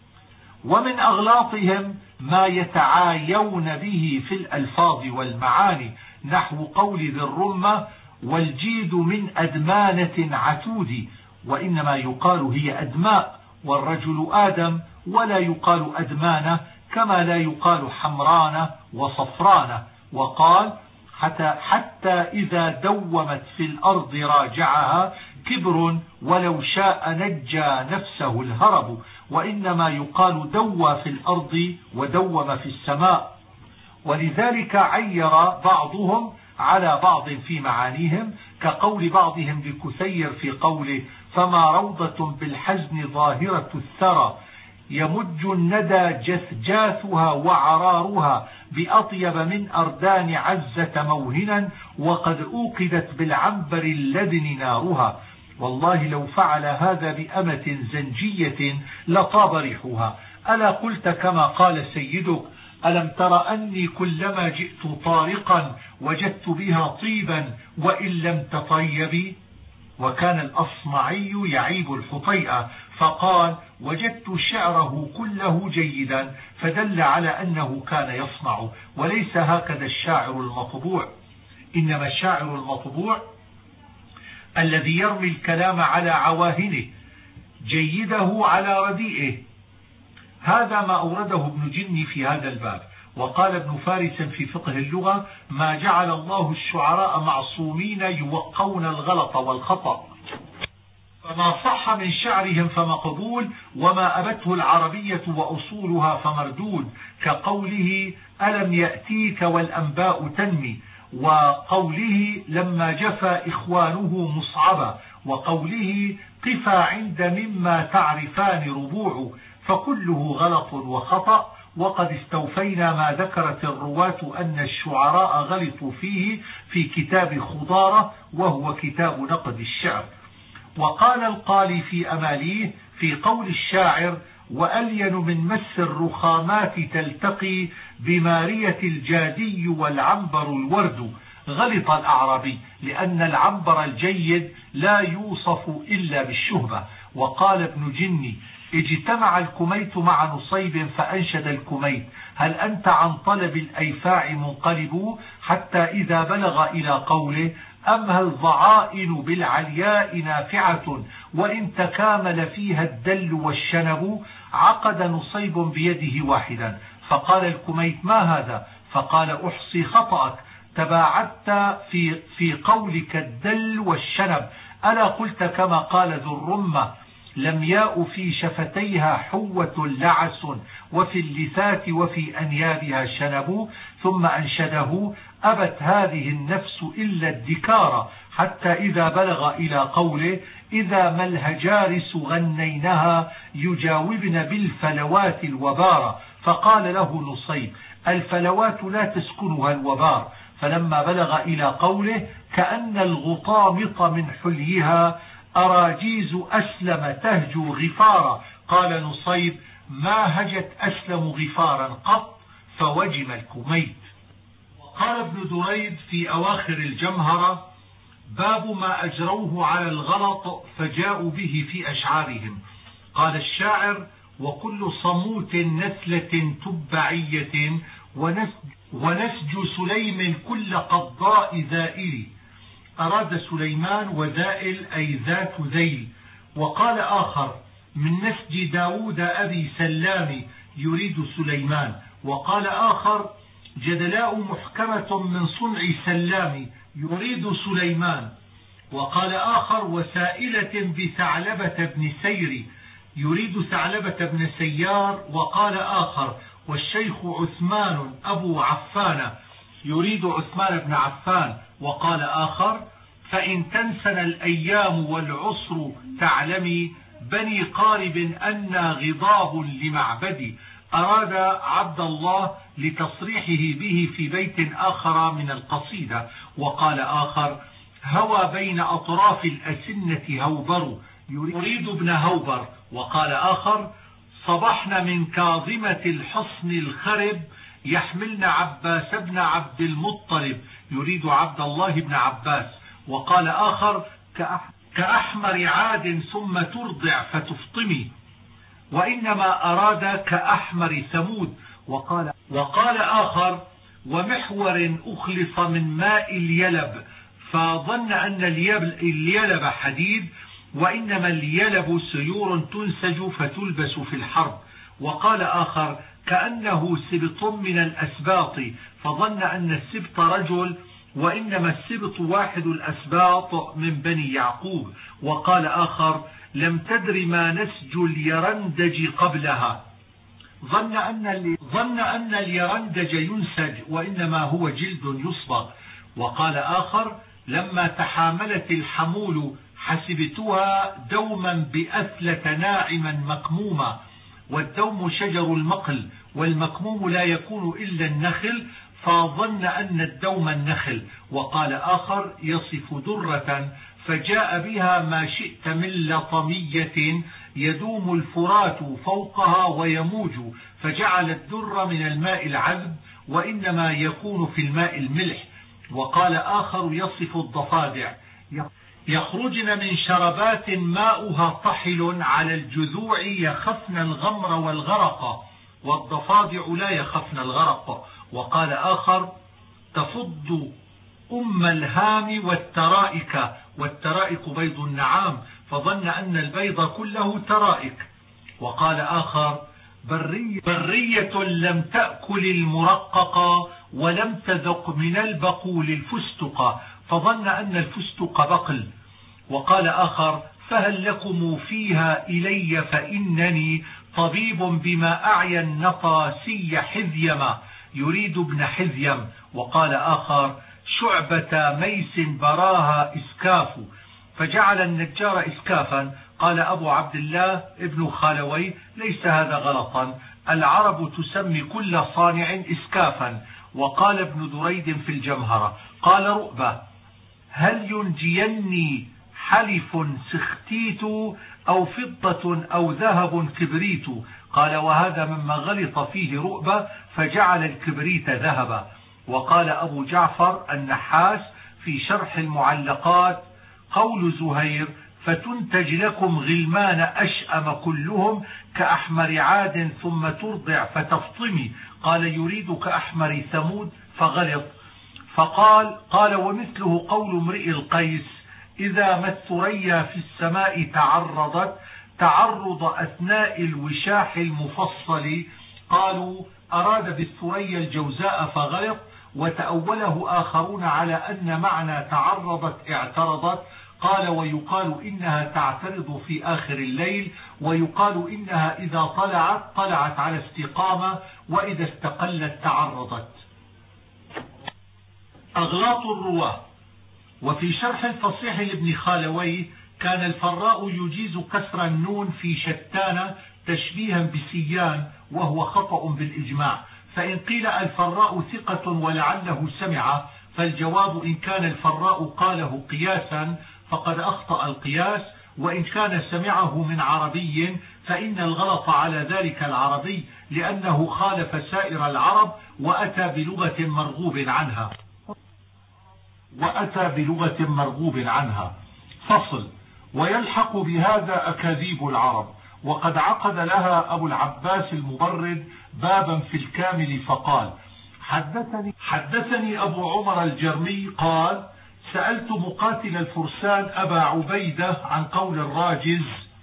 ومن أغلاطهم ما يتعايون به في الألفاظ والمعاني، نحو قول ذي الرمة والجيد من أدمانة عتود، وإنما يقال هي أدماء، والرجل آدم، ولا يقال أدمانة، كما لا يقال حمرانة وصفرانة. وقال حتى, حتى إذا دومت في الأرض راجعها كبر، ولو شاء نجى نفسه الهرب، وإنما يقال دوى في الأرض ودوم في السماء. ولذلك عير بعضهم على بعض في معانيهم، كقول بعضهم لكثير في قوله فما روضة بالحزن ظاهرة الثرى يمج الندى جثجاثها وعرارها بأطيب من أردان عزة موهنا وقد أوقدت بالعنبر اللدن نارها. والله لو فعل هذا بأمة زنجية لطاب ريحها. ألا قلت كما قال سيدك ألم تر أني كلما جئت طارقا وجدت بها طيبا وإن لم تطيبي. وكان الأصمعي يعيب الحطيئة فقال وجدت شعره كله جيدا، فدل على أنه كان يصنع، وليس هكذا الشاعر المطبوع، إنما الشاعر المطبوع الذي يرمي الكلام على عواهنه جيده على رديئه. هذا ما أورده ابن جني في هذا الباب. وقال ابن فارس في فقه اللغة ما جعل الله الشعراء معصومين يوقون الغلط والخطأ، فما صح من شعرهم فمقبول، وما أبته العربية وأصولها فمردود، كقوله ألم يأتيك والأنباء تنمي، وقوله لما جفى إخوانه مصعبا، وقوله قفا عند مما تعرفان ربوع، فكله غلط وخطأ. وقد استوفينا ما ذكرت الرواة أن الشعراء غلطوا فيه في كتاب خضارة، وهو كتاب نقد الشعر. وقال القالي في أماليه في قول الشاعر وألين من مس الرخامات تلتقي بمارية الجادي والعنبر الورد. غلط الأعرابي لأن العنبر الجيد لا يوصف إلا بالشهبة. وقال ابن جني اجتمع الكميت مع نصيب فأنشد الكميت هل أنت عن طلب الأيفاع منقلب، حتى إذا بلغ إلى قوله أمها الضعائن بالعلياء نافعة وإن تكامل فيها الدل والشنب، عقد نصيب بيده واحدا. فقال الكميت ما هذا؟ فقال أحصي خطأك، تباعدت في, في قولك الدل والشنب. ألا قلت كما قال ذو الرمة لم ياء في شفتيها حوة لعس وفي اللثات وفي أنيابها شنب. ثم أنشده أبت هذه النفس إلا الدكار، حتى إذا بلغ إلى قوله إذا ما الهجارس غنينها يجاوبن بالفلوات الوبار. فقال له نصيب الفلوات لا تسكنها الوبار. فلما بلغ إلى قوله كأن الغطامط من حليها أراجيز أسلم تهجو غفارا، قال نصيب ما هجت أسلم غفارا قط، فوجم الكميت. وقال ابن دريد في أواخر الجمهرة باب ما أجروه على الغلط فجاءوا به في أشعارهم. قال الشاعر وكل صموت نسلة تبعية ونسج سليم كل قضاء ذائل. أراد سليمان وذائل أي ذات ذيل. وقال آخر من نسج داود أبي سلام يريد سليمان. وقال آخر جدلاء محكمة من صنع سلام يريد سليمان. وقال آخر وسائلة بثعلبة بن سير يريد ثعلبة بن سيار. وقال آخر والشيخ عثمان أبو عفان يريد عثمان بن عفان. وقال آخر فإن تنسن الأيام والعصر تعلمي بني قارب أن غضاب لمعبدي. أراد عبد الله لتصريحه به في بيت آخر من القصيدة. وقال آخر هوى بين أطراف الأسنة هوبر يريد ابن هوبر. وقال آخر صبحنا من كاظمة الحصن الخرب يحملن عباس بن عبد المطلب يريد عبد الله بن عباس. وقال آخر كأحمر عاد ثم ترضع فتفطمي، وإنما أراد كأحمر ثمود. وقال, وقال آخر ومحور أخلص من ماء اليلب فظن أن اليلب حديد وإنما اليلب سيور تنسج فتلبس في الحرب. وقال آخر كأنه سبط من الأسباط فظن أن السبط رجل وإنما السبط واحد الأسباط من بني يعقوب. وقال آخر لم تدر ما نسج اليرندج قبلها ظن أن, ظن أن اليرندج ينسج وإنما هو جلد يصبغ. وقال آخر لما تحاملت الحمول حسبتها دوما بأثلة ناعما مكموما، والدوم شجر المقل والمكموم لا يكون إلا النخل فظن أن الدوم النخل. وقال آخر يصف درة فجاء بها ما شئت من لطمية يدوم الفرات فوقها ويموج فجعل الدر من الماء العذب وإنما يكون في الماء الملح. وقال آخر يصف الضفادع يخرجن من شربات ماؤها طحل على الجذوع يخفن الغمر والغرق والضفادع لا يخفن الغرق. وقال آخر تفض أم الهام والترائك والترائك بيض النعام فظن أن البيض كله ترائك. وقال آخر برية, برية لم تأكل المرقق ولم تذق من البقول الفستق فظن أن الفستق بقل. وقال آخر فهل لكم فيها إلي فإنني طبيب بما أعيا النطاسي حذيما يريد ابن حذيم. وقال آخر شعبة ميس براها إسكاف فجعل النجار إسكافا. قال أبو عبد الله ابن خالوي ليس هذا غلطا، العرب تسمي كل صانع إسكافا. وقال ابن دريد في الجمهرة قال رؤبة هل ينجيني حلف سختيت أو فضة أو ذهب كبريت. قال وهذا مما غلط فيه رؤبة فجعل الكبريت ذهبا. وقال أبو جعفر النحاس في شرح المعلقات قول زهير فتنتج لكم غلمان أشأم كلهم كأحمر عاد ثم ترضع فتفطمي. قال يريد كأحمر ثمود فغلط. فقال قال ومثله قول امرئ القيس إذا ما الثريا في السماء تعرضت تعرض أثناء الوشاح المفصل. قالوا أراد بالثريا الجوزاء فغلط، وتأوله آخرون على أن معنى تعرضت اعترضت. قال ويقال إنها تعترض في آخر الليل، ويقال إنها إذا طلعت طلعت على استقامة، وإذا استقلت تعرضت. أغلاط الرواه. وفي شرح الفصيح لابن خالوي كان الفراء يجيز كسر النون في شتان تشبيها بسيان وهو خطأ بالإجماع. فإن قيل الفراء ثقة ولعله سمع فالجواب إن كان الفراء قاله قياسا فقد أخطأ القياس، وإن كان سمعه من عربي فإن الغلط على ذلك العربي لأنه خالف سائر العرب وأتى بلغة مرغوب عنها وأتى بلغة مرغوب عنها. فصل. ويلحق بهذا أكاذيب العرب، وقد عقد لها أبو العباس المبرد بابا في الكامل فقال حدثني, حدثني أبو عمر الجرمي قال سألت مقاتل الفرسان أبا عبيدة عن قول الراجز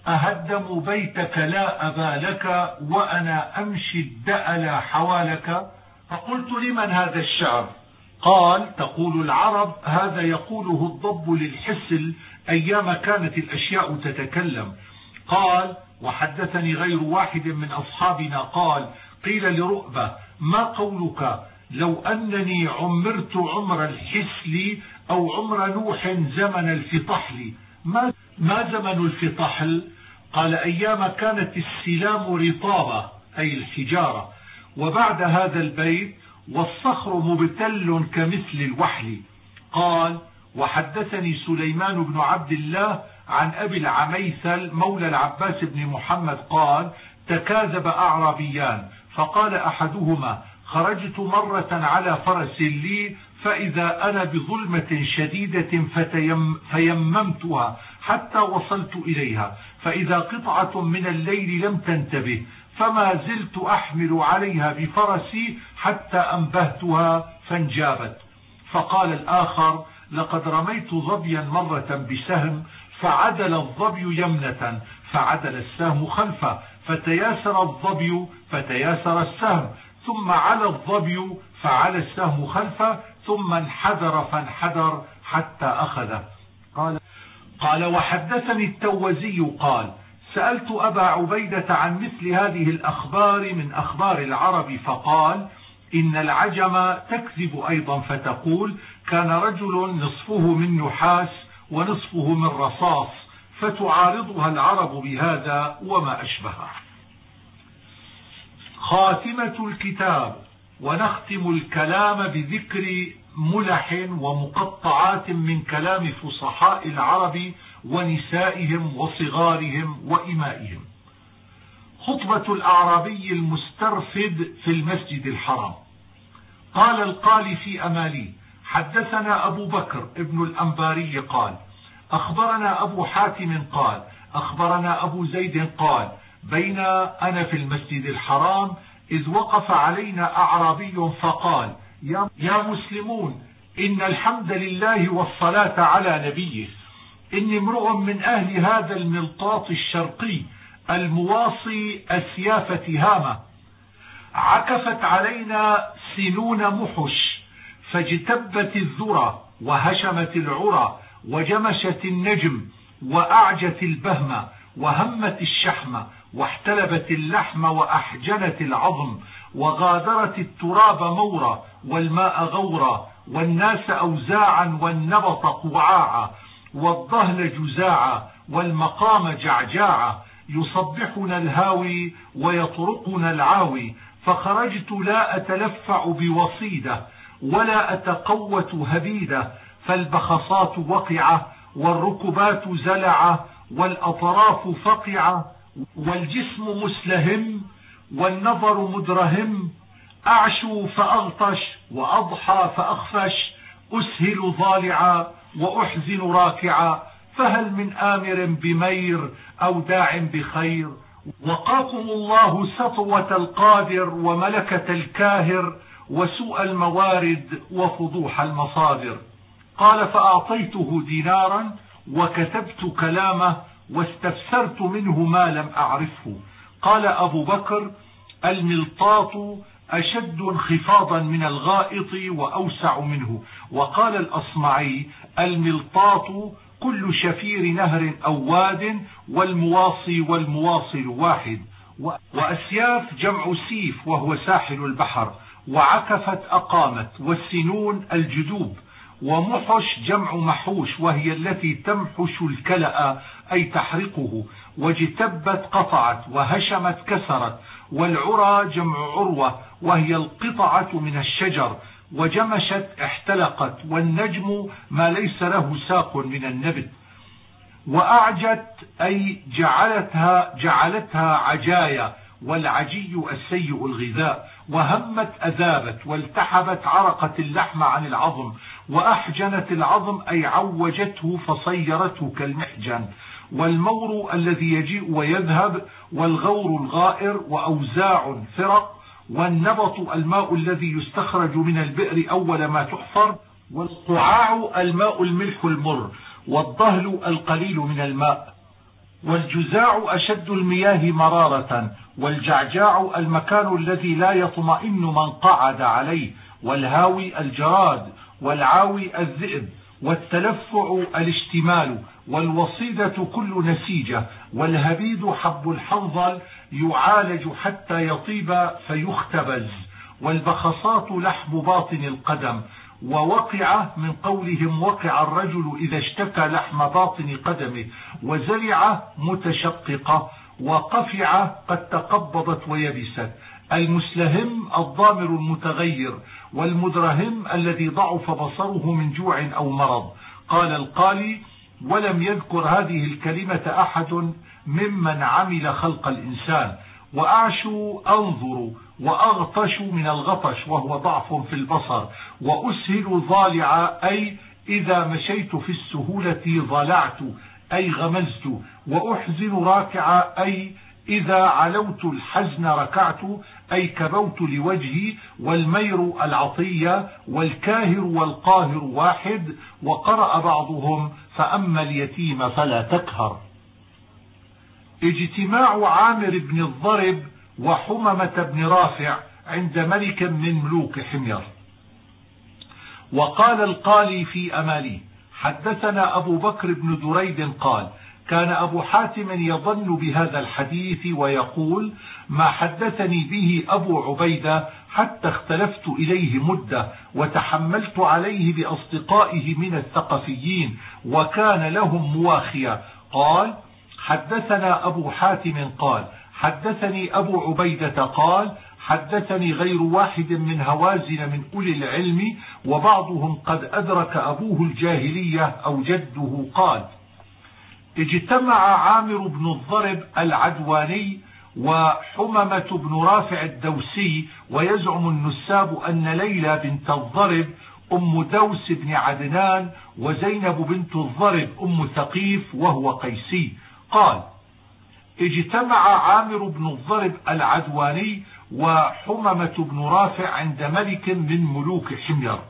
أهدموا بيتك لا أبا لك وأنا أمشي الدأل حوالك. فقلت لمن هذا الشعر؟ قال تقول العرب هذا يقوله الضب للحسل أيام كانت الأشياء تتكلم. قال وحدثني غير واحد من أصحابنا قال قيل لرؤبة ما قولك لو أنني عمرت عمر الحسل أو عمر نوح زمن الفطحل؟ ما, ما زمن الفطحل؟ قال أيام كانت السلام رطابة أي الحجارة. وبعد هذا البيت والصخر مبتل كمثل الوحل. قال وحدثني سليمان بن عبد الله عن أبي العميثل مولى العباس بن محمد قال تكاذب أعرابيان فقال أحدهما خرجت مرة على فرس لي فإذا أنا بظلمة شديدة فتيم فيممتها حتى وصلت إليها فإذا قطعة من الليل لم تنتبه فما زلت أحمل عليها بفرسي حتى أنبهتها فانجابت. فقال الآخر لقد رميت ظبيا مرة بسهم فعدل الظبي يمنة فعدل السهم خلفه فتياسر الظبي فتياسر السهم ثم على الظبي فعلى السهم خلفه ثم انحدر فانحدر حتى أخذه. قال, قال وحدثني التوزي قال سألت أبا عبيدة عن مثل هذه الأخبار من أخبار العرب فقال إن العجم تكذب أيضا فتقول كان رجل نصفه من نحاس ونصفه من رصاص فتعارضها العرب بهذا وما أشبهه. خاتمة الكتاب. ونختم الكلام بذكر ملح ومقطعات من كلام فصحاء العرب ونسائهم وصغارهم وإمائهم. خطبة الأعرابي المسترفد في المسجد الحرام. قال القالي في أمالي حدثنا أبو بكر ابن الأنباري قال أخبرنا أبو حاتم قال أخبرنا أبو زيد قال بين أنا في المسجد الحرام إذ وقف علينا أعرابي فقال يا مسلمون إن الحمد لله والصلاة على نبيه إني امرؤ من أهل هذا الملطاط الشرقي المواصي أسياف تهامة عكفت علينا سنون محش فاجتبت الذرى وهشمت العرى وجمشت النجم وأعجت البهم وهمت الشحم واحتلبت اللحم وأحجنت العظم وغادرت التراب مورا والماء غورا والناس أوزاعا والنبط قوعاعا والظهل جزاعا والمقام جعجاعا يصبحنا الهاوي ويطرقنا العاوي فخرجت لا أتلفع بوصيدة ولا أتقوت هبيدة فالبخصات وقعة والركبات زلعة والأطراف فقعة والجسم مسلهم والنظر مدرهم أعشو فأغطش وأضحى فأخفش أسهل ضالعا وأحزن راكعا فهل من آمر بمير أو داع بخير وقاكم الله سطوة القادر وملكة الكاهر وسوء الموارد وفضوح المصادر. قال فأعطيته دينارا وكتبت كلامه واستفسرت منه ما لم أعرفه. قال أبو بكر الملطاط أشد انخفاضا من الغائط وأوسع منه. وقال الأصمعي الملطاط كل شفير نهر أو واد والمواصي والمواصل واحد. وأسياف جمع سيف وهو ساحل البحر. وعكفت أقامت والسنون الجدوب. ومحش جمع محوش وهي التي تمحش الكلأ أي تحرقه. واجتبت قطعت وهشمت كسرت. والعرى جمع عروة وهي القطعة من الشجر. وجمشت احتلقت. والنجم ما ليس له ساق من النبت. وأعجت أي جعلتها جعلتها عجايا والعجي السيء الغذاء. وهمت أذابت والتحبت عرقت اللحم عن العظم. وأحجنت العظم أي عوجته فصيرته كالمحجن. والمور الذي يجيء ويذهب. والغور الغائر. وأوزاع فرق. والنبط الماء الذي يستخرج من البئر أول ما تحفر. والقعاع الماء الملح المر. والضهل القليل من الماء. والجزاع أشد المياه مرارة، والجعجاع المكان الذي لا يطمئن من قعد عليه، والهاوي الجراد، والعاوي الذئب، والتلفع الاشتمال، والوصيدة كل نسيجة، والهبيد حب الحنظل يعالج حتى يطيب فيختبز، والبخصات لحم باطن القدم. ووقع من قولهم وقع الرجل إذا اشتكى لحم باطن قدمه، وزرع متشققة، وقفع قد تقبضت ويبست. المسلهم الضامر المتغير، والمدرهم الذي ضعف بصره من جوع أو مرض. قال القالي: ولم يذكر هذه الكلمة أحد ممن عمل خلق الإنسان. وأعشو أنظر، وأغطش من الغطش وهو ضعف في البصر، وأسهل ضالع أي إذا مشيت في السهولة ضلعت أي غمزت، وأحزن راكع أي إذا علوت الحزن ركعت أي كبوت لوجهي. والمير العطية، والكاهر والقاهر واحد. وقرأ بعضهم: فأما اليتيم فلا تكهر. اجتماع عامر بن الضرب وحممة بن رافع عند ملك من ملوك حمير. وقال القالي في أمالي: حدثنا أبو بكر بن دريد قال: كان أبو حاتم يظن بهذا الحديث ويقول: ما حدثني به أبو عبيدة حتى اختلفت إليه مدة، وتحملت عليه بأصدقائه من الثقفيين، وكان لهم مواخية. قال: حدثنا أبو حاتم قال: حدثني أبو عبيدة قال: حدثني غير واحد من هوازن من أولي العلم، وبعضهم قد أدرك أبوه الجاهلية أو جده. قال: اجتمع عامر بن الضرب العدواني وحممة بن رافع الدوسي، ويزعم النساب أن ليلى بنت الضرب أم دوس بن عدنان، وزينب بنت الضرب أم ثقيف وهو قيسي. قال: اجتمع عامر بن الضرب العدواني وحممة بن رافع عند ملك من ملوك حمير،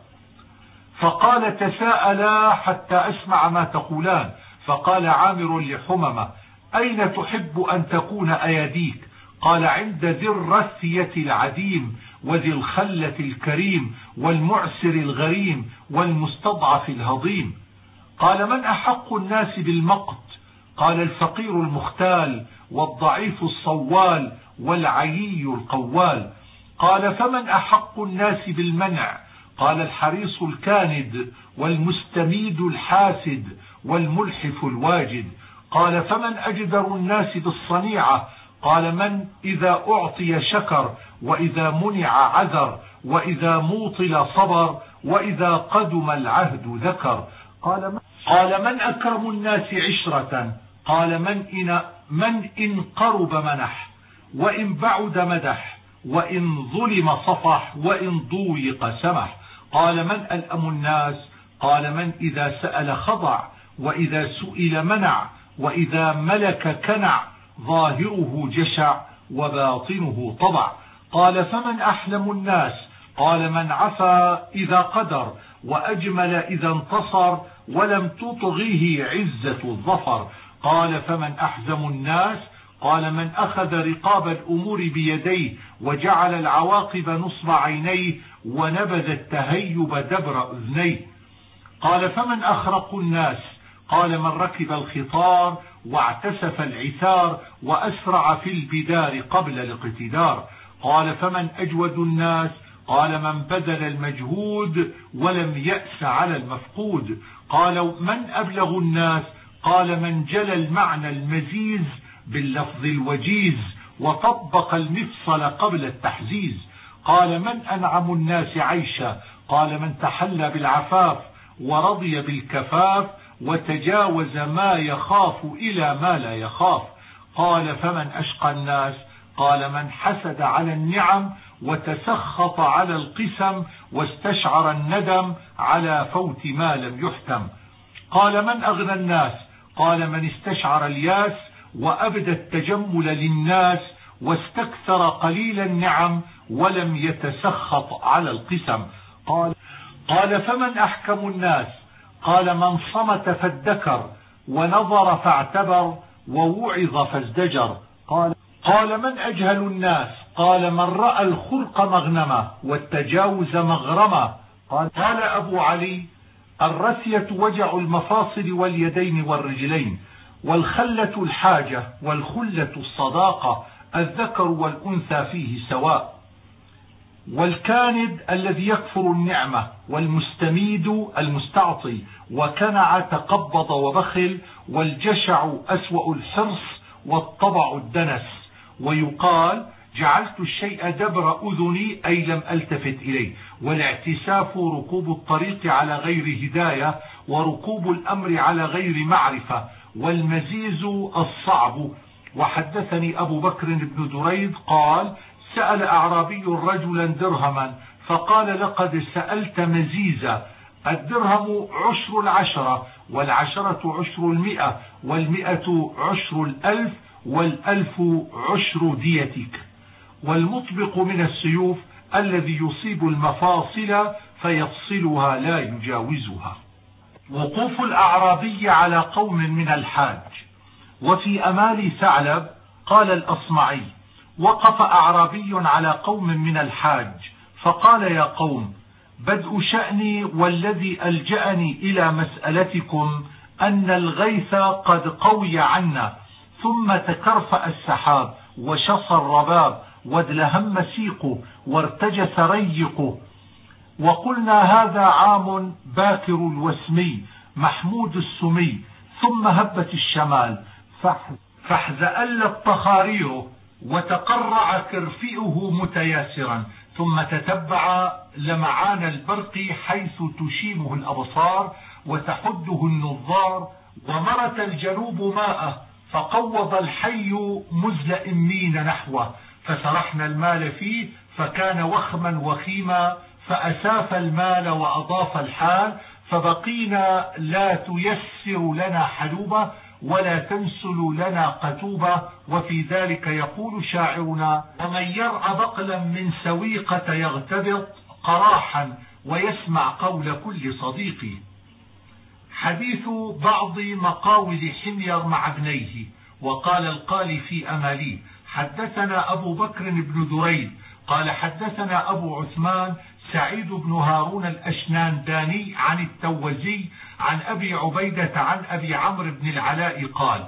فقال: تساءلا حتى أسمع ما تقولان. فقال عامر لحممة: أين تحب أن تكون أيديك؟ قال: عند ذي الرثية العديم، وذي الخلة الكريم، والمعسر الغريم، والمستضعف الهضيم. قال: من أحق الناس بالمقت؟ قال: الفقير المختال، والضعيف الصوال، والعيي القوال. قال: فمن أحق الناس بالمنع؟ قال: الحريص الكاند، والمستميد الحاسد، والملحف الواجد. قال: فمن أجدر الناس بالصنيعة؟ قال: من إذا أعطي شكر، وإذا منع عذر، وإذا موطل صبر، وإذا قدم العهد ذكر. قال: من, قال من أكرم الناس عشرة؟ قال: من إن, من إن قرب منح، وإن بعد مدح، وإن ظلم صفح، وإن ضويق سمح. قال: من ألأم الناس؟ قال: من إذا سأل خضع، وإذا سئل منع، وإذا ملك كنع، ظاهره جشع، وباطنه طبع. قال: فمن أحلم الناس؟ قال: من عفا إذا قدر، وأجمل إذا انتصر، ولم تطغيه عزة الظفر. قال: فمن أحزم الناس؟ قال: من أخذ رقاب الأمور بيديه، وجعل العواقب نصب عينيه، ونبذ التهيب دبر أذنيه. قال: فمن أخرق الناس؟ قال: من ركب الخطار، واعتسف العثار، وأسرع في البدار قبل الاقتدار. قال: فمن أجود الناس؟ قال: من بذل المجهود ولم يأس على المفقود. قال: من أبلغ الناس؟ قال: من جلى المعنى المزيز باللفظ الوجيز، وطبق المفصل قبل التحزيز. قال: من أنعم الناس عيشا؟ قال: من تحلى بالعفاف، ورضي بالكفاف، وتجاوز ما يخاف إلى ما لا يخاف. قال: فمن أشقى الناس؟ قال: من حسد على النعم، وتسخط على القسم، واستشعر الندم على فوت ما لم يحتم. قال: من أغنى الناس؟ قال: من استشعر الياس، وأبدى التجمل للناس، واستكثر قليل النعم، ولم يتسخط على القسم. قال: قال: فمن أحكم الناس؟ قال: من صمت فادكر، ونظر فاعتبر، ووعظ فازدجر. قال, قال من أجهل الناس؟ قال من رأى الخلق مغنمة والتجاوز مغرمة. قال, قال أبو علي الرثية وجع المفاصل واليدين والرجلين، والخلة الحاجة، والخلة الصداقة، الذكر والأنثى فيه سواء، والكاند الذي يكفر النعمة، والمستميد المستعطي، وكنع تقبض وبخل، والجشع أسوأ الحرص، والطبع الدنس. ويقال جعلت الشيء دبر أذني أي لم ألتفت إليه. والاعتساف ركوب الطريق على غير هداية، وركوب الأمر على غير معرفة، والمزيز الصعب. وحدثني أبو بكر بن دريد قال سأل أعرابي رجلا درهما فقال لقد سألت مزيزا. الدرهم عشر العشرة، والعشرة عشر المئة، والمئة عشر الألف، والألف عشر ديتك. والمطبق من السيوف الذي يصيب المفاصل فيفصلها لا يجاوزها. وقوف الأعرابي على قوم من الحاج. وفي أمال ثعلب قال الأصمعي وقف أعرابي على قوم من الحاج فقال يا قوم بدء شأني والذي ألجأني إلى مسألتكم أن الغيث قد قوي عنا، ثم تكرفأ السحاب وشص الرباب وادلهم سيقه وارتجس ريقه، وقلنا هذا عام باكر الوسمي محمود السمي، ثم هبت الشمال فاحزألت طخاريره وتقرع كرفئه متياسرا، ثم تتبع لمعان البرق حيث تشيمه الأبصار وتحده النظار، ومرت الجنوب ماءه فقوض الحي مزلئمين نحوه، فسرحنا المال فيه فكان وخما وخيما، فأساف المال وأضاف الحال، فبقينا لا تيسر لنا حلوبة ولا تنسل لنا قتوبة. وفي ذلك يقول شاعرنا ومن يرعى بقلا من سويقة يغتبط قراحا ويسمع قول كل صديق. حديث بعض مقاول حمير مع ابنيه. وقال القالي في أمالي حدثنا أبو بكر بن دريد قال حدثنا أبو عثمان سعيد بن هارون الأشنانداني عن التوزي عن أبي عبيدة عن أبي عمرو بن العلاء قال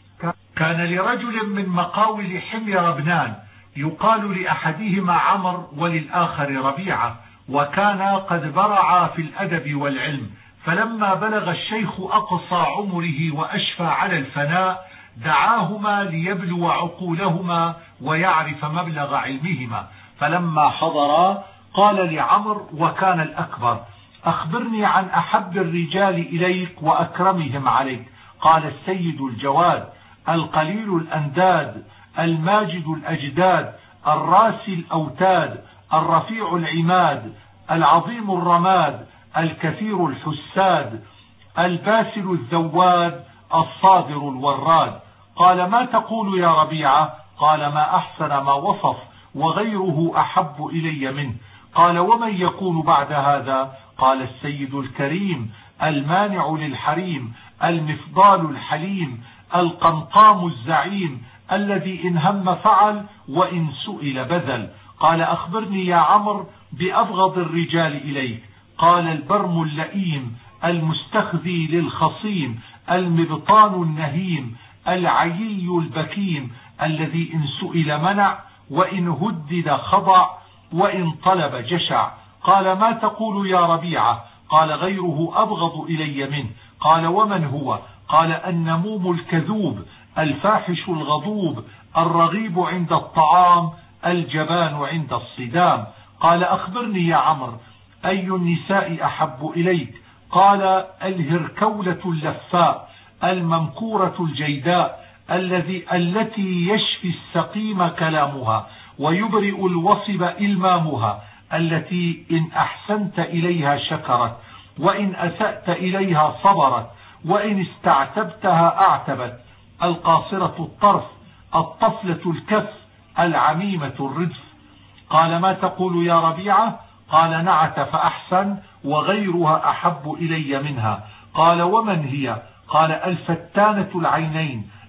كان لرجل من مقاول حمير ابنان يقال لأحدهما عمر وللآخر ربيعة، وكانا قد برعا في الأدب والعلم، فلما بلغ الشيخ أقصى عمره وأشفى على الفناء دعاهما ليبلو عقولهما ويعرف مبلغ علمهما، فلما حضرا قال لعمر وكان الأكبر أخبرني عن أحب الرجال إليك وأكرمهم عليك. قال السيد الجواد القليل الأنداد الماجد الأجداد الراسي الأوتاد الرفيع العماد العظيم الرماد الكثير الحساد الباسل الذواد الصادر الوراد. قال ما تقول يا ربيعة؟ قال ما أحسن ما وصف وغيره أحب إلي منه. قال ومن يكون بعد هذا؟ قال السيد الكريم المانع للحريم المفضال الحليم القمقام الزعيم الذي إن هم فعل وإن سئل بذل. قال أخبرني يا عمرو بأبغض الرجال إليك. قال البرم اللئيم المستخذي للخصيم المبطان النهيم العيي البكيم الذي إن سئل منع وإن هدد خضع وإن طلب جشع. قال ما تقول يا ربيعة؟ قال غيره أبغض إلي منه. قال ومن هو؟ قال النموم الكذوب الفاحش الغضوب الرغيب عند الطعام الجبان عند الصدام. قال أخبرني يا عمرو أي النساء أحب إليك؟ قال الهركولة اللفاء الممكورة الجيداء الذي التي يشفي السقيم كلامها ويبرئ الوصب إلمامها، التي إن أحسنت إليها شكرت وإن أسأت إليها صبرت وإن استعتبتها أعتبت، القاصرة الطرف الطفلة الكف العميمة الردف. قال ما تقول يا ربيعة؟ قال نعت فأحسن وغيرها أحب إلي منها. قال ومن هي؟ قال الفتانة العينين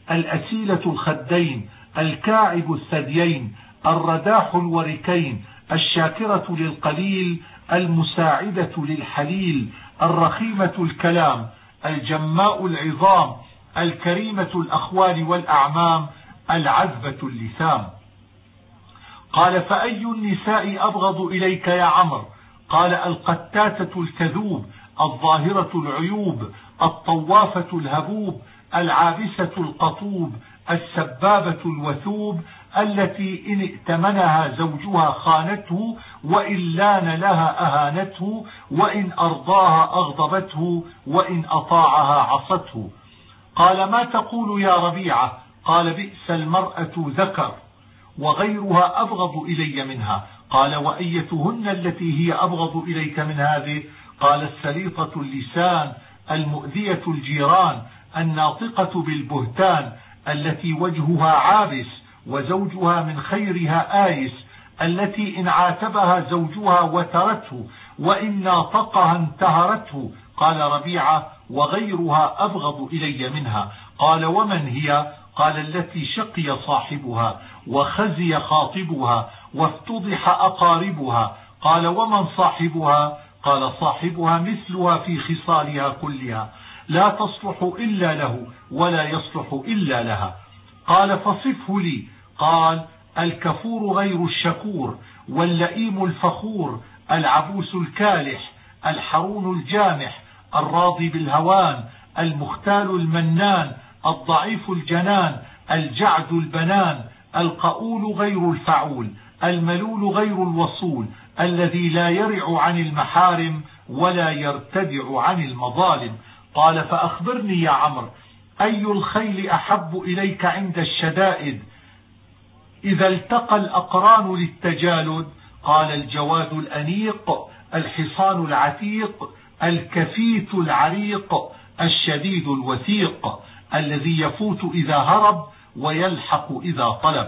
الأسيلة الخدين، الكاعب الثديين، الرداح الوركين، الشاكرة للقليل، المساعدة للحليل، الرخيمة الكلام، الجماء العظام، الكريمة الأخوال والأعمام، العذبة اللثام. قال فأي النساء أبغض إليك يا عمرو؟ قال القتاتة الكذوب، الظاهرة العيوب، الطوافة الهبوب، العابسة القطوب، السبابة الوثوب، التي إن ائتمنها زوجها خانته، وإن لان لها أهانته، وإن أرضاها أغضبته، وإن أطاعها عصته. قال ما تقول يا ربيعة؟ قال بئس المرأة ذكر وغيرها أبغض إلي منها. قال وأيتهن التي هي أبغض إليك من هذه؟ قال السليطة اللسان، المؤذية الجيران، الناطقة بالبهتان، التي وجهها عابس وزوجها من خيرها آيس، التي إن عاتبها زوجها وترته، وإن ناطقها انتهرته. قال ربيعة وغيرها أبغض إلي منها. قال ومن هي؟ قال التي شقي صاحبها وخزي خاطبها وافتضح أقاربها. قال ومن صاحبها؟ قال صاحبها مثلها في خصالها كلها، لا تصلح إلا له ولا يصلح إلا لها. قال فصفه لي. قال الكفور غير الشكور، واللئيم الفخور، العبوس الكالح، الحرون الجامح، الراضي بالهوان، المختال المنان، الضعيف الجنان، الجعد البنان، القؤول غير الفعول، الملول غير الوصول، الذي لا يرع عن المحارم ولا يرتدع عن المظالم. قال فأخبرني يا عمرو، أي الخيل أحب إليك عند الشدائد إذا التقى الأقران للتجالد؟ قال الجواد الأنيق، الحصان العتيق، الكفيت العريق، الشديد الوثيق، الذي يفوت إذا هرب ويلحق إذا طلب.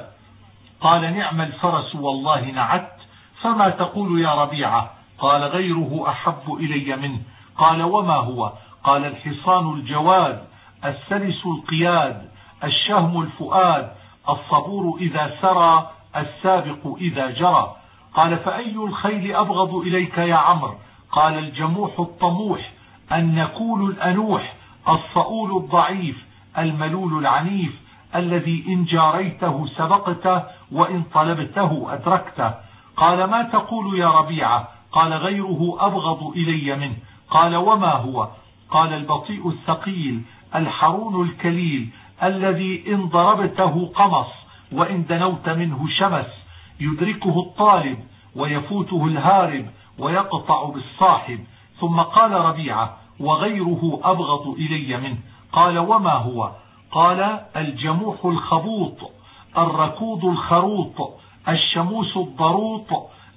قال نعم الفرس والله نعت. فما تقول يا ربيعة؟ قال غيره أحب إلي منه. قال وما هو؟ قال الحصان الجواد، السلس القياد، الشهم الفؤاد، الصبور إذا سرى، السابق إذا جرى. قال فأي الخيل أبغض إليك يا عمرو؟ قال الجموح الطموح، النكول الأنوح، الصؤول الضعيف، الملول العنيف، الذي إن جاريته سبقته وإن طلبته أدركته. قال ما تقول يا ربيعة؟ قال غيره أبغض إلي منه. قال وما هو؟ قال البطيء الثقيل، الحرون الكليل، الذي إن ضربته قمص وإن دنوت منه شمس، يدركه الطالب ويفوته الهارب ويقطع بالصاحب. ثم قال ربيعة وغيره أبغض إلي منه. قال وما هو؟ قال الجموح الخبوط، الركوض الخروط، الشموس الضروط،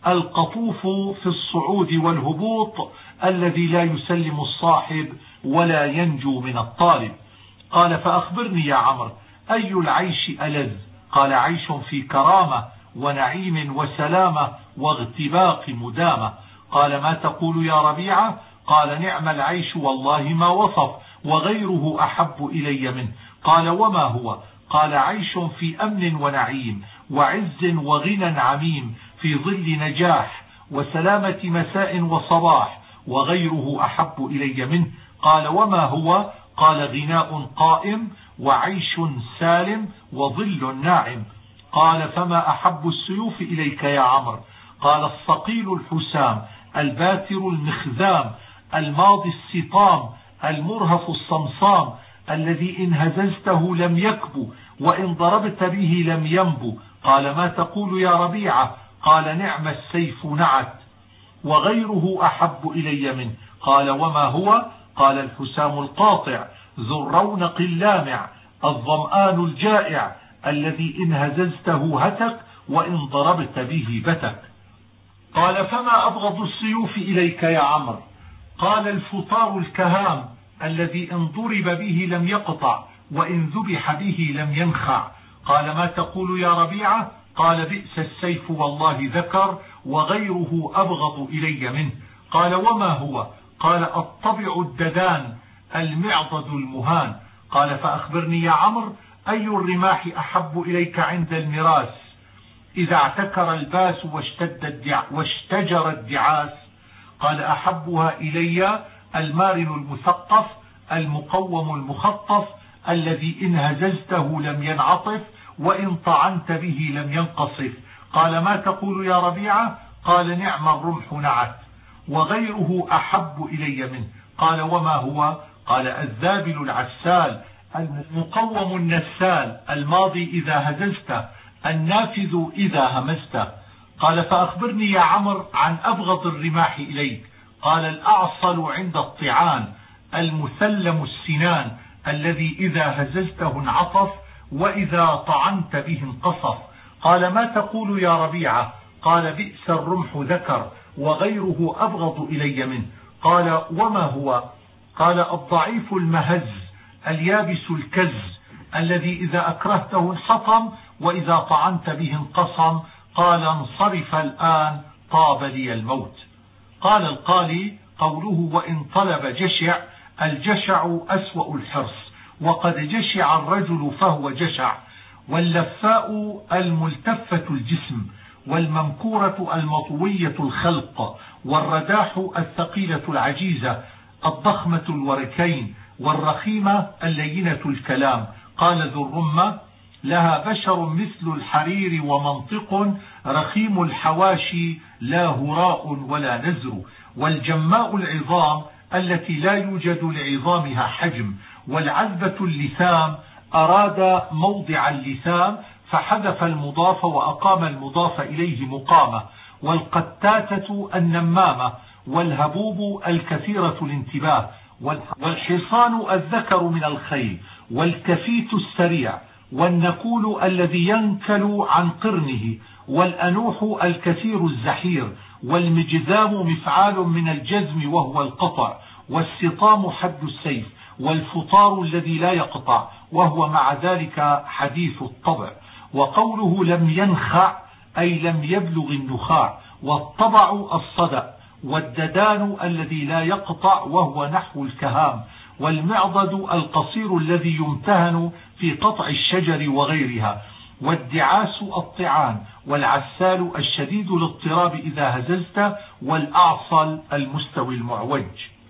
القطوف في الصعود والهبوط، الذي لا يسلم الصاحب ولا ينجو من الطالب. قال فأخبرني يا عمرو، أي العيش ألذ؟ قال عيش في كرامة ونعيم وسلامة واغتباق مدامة. قال ما تقول يا ربيعة؟ قال نعم العيش والله ما وصف، وغيره أحب إلي منه. قال وما هو؟ قال عيش في أمن ونعيم وعز وغنى عميم، في ظل نجاح وسلامة مساء وصباح، وغيره أحب إلي منه. قال وما هو؟ قال غناء قائم وعيش سالم وظل ناعم. قال فما أحب السيوف إليك يا عمرو؟ قال الصقيل الحسام، الباتر المخذام، الماضي السطام، المرهف الصمصام، الذي إن هززته لم يكب وإن ضربت به لم ينبو. قال ما تقول يا ربيعة؟ قال نعم السيف نعت، وغيره أحب إلي منه. قال وما هو؟ قال الحسام القاطع، ذو الرونق اللامع، الظمآن الجائع، الذي إن هززته هتك وإن ضربت به بتك. قال فما أبغض السيوف إليك يا عمرو؟ قال الفطار الكهام، الذي إن ضرب به لم يقطع وإن ذبح به لم ينخع. قال ما تقول يا ربيعة؟ قال بئس السيف والله ذكر، وغيره أبغض إلي منه. قال وما هو؟ قال الطبع الددان، المعضد المهان. قال فأخبرني يا عمرو، أي الرماح أحب إليك عند المراس إذا اعتكر الباس واشتد الدع... واشتجر الدعاس؟ قال أحبها إلي المارن المثقف المقوم المخطف الذي إن هززته لم ينعطف وإن طعنت به لم ينقصف. قال ما تقول يا ربيعة؟ قال نعم الرمح نعت. وغيره أحب إلي منه. قال وما هو؟ قال الذابل العسال المقوم النسال الماضي إذا هززته النافذ إذا همزته. قال فأخبرني يا عمرو عن أبغض الرماح إليك. قال الأعصل عند الطعان المثلم السنان الذي إذا هززته انعطف وإذا طعنت به انقصف. قال ما تقول يا ربيعة؟ قال بئس الرمح ذكر وغيره أبغض إلي منه. قال وما هو؟ قال الضعيف المهز اليابس الكز الذي إذا أكرهته انحطم وإذا طعنت به انقصم. قال انصرف الآن طاب لي الموت. قال القالي قوله وإن طلب جشع، الجشع أسوأ الحرص، وقد جشع الرجل فهو جشع. واللفاء الملتفة الجسم، والممكورة المطوية الخلق، والرداح الثقيلة العجيزة الضخمة الوركين، والرخيمة اللينة الكلام. قال ذو الرمة لها بشر مثل الحرير ومنطق رخيم الحواشي لا هراء ولا نزر. والجماء العظام التي لا يوجد لعظامها حجم. والعذبة اللثام أراد موضع اللثام فحذف المضاف وأقام المضاف إليه مقامة. والقتاتة النمامة. والهبوب الكثيرة الانتباه. والحصان الذكر من الخيل. والكفيت السريع. والنكول الذي ينكل عن قرنه. والأنوح الكثير الزحير. والمجذام مفعال من الجزم وهو القطع. والسطام حد السيف. والفطار الذي لا يقطع وهو مع ذلك حديث الطبع. وقوله لم ينخع أي لم يبلغ النخاع. والطبع الصدأ. والددان الذي لا يقطع وهو نحو الكهام. والمعضد القصير الذي يمتهن في قطع الشجر وغيرها. والدعاس الطعان. والعسال الشديد الاضطراب إذا هززت. والأعصل المستوي المعوج.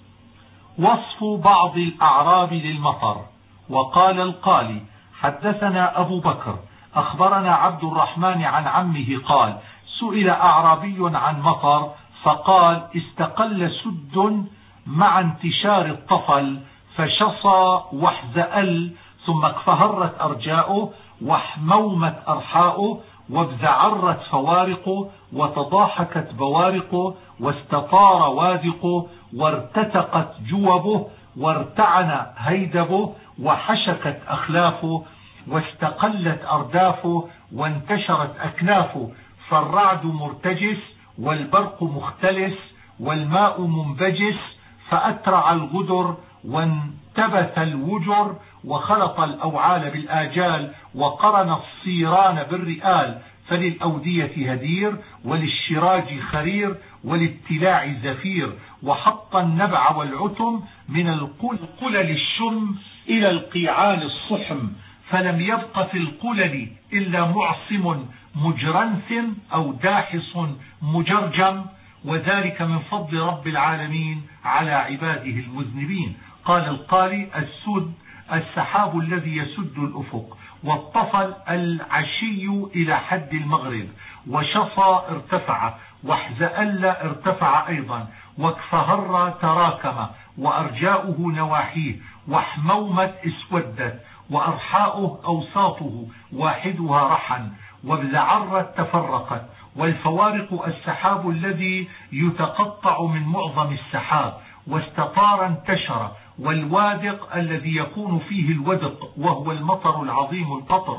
وصف بعض الأعراب للمطر. وقال القالي حدثنا أبو بكر أخبرنا عبد الرحمن عن عمه قال سئل أعرابي عن مطر فقال استقل سد مع انتشار الطفل فشصى واحزأل ثم اكفهرت أرجاؤه واحمومت أرحاؤه وابذعرت فوارقه وتضاحكت بوارقه واستطار وادقه وارتتقت جوبه وارتعن هيدبه وحشكت أخلافه واستقلت أردافه وانتشرت أكنافه. فالرعد مرتجس والبرق مختلس والماء منبجس فأترع الغدر وانتبث الوجر وخلط الأوعال بالآجال وقرن الصيران بالرئال. فللأودية هدير وللشراج خرير وللتلاع زفير. وحط النبع والعتم من القلل الشم إلى القيعان الصحم. فلم يبق في القلل إلا معصم مجرنث أو داحص مجرجم وذلك من فضل رب العالمين على عباده المذنبين. قال القاري السد السحاب الذي يسد الأفق. والطفل العشي إلى حد المغرب. وشصى ارتفع واحزأل ارتفع أيضا. واكفهر تراكم وأرجاؤه نواحيه. واحمومت اسودت وأرحاؤه أوساطه واحدها رحا. وابذعرت تفرقت. والفوارق السحاب الذي يتقطع من معظم السحاب. واستطار انتشر. والوادق الذي يكون فيه الودق وهو المطر العظيم القطر.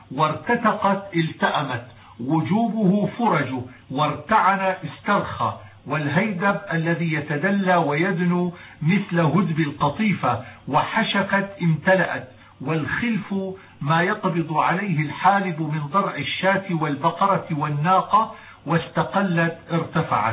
وارتتقت التأمت. وجوبه فرج. وارتعن استرخى. والهيدب الذي يتدلى ويدنو مثل هدب القطيفة. وحشكت امتلأت. والخلف ما يقبض عليه الحالب من ضرع الشاة والبقرة والناقة. واستقلت ارتفعت.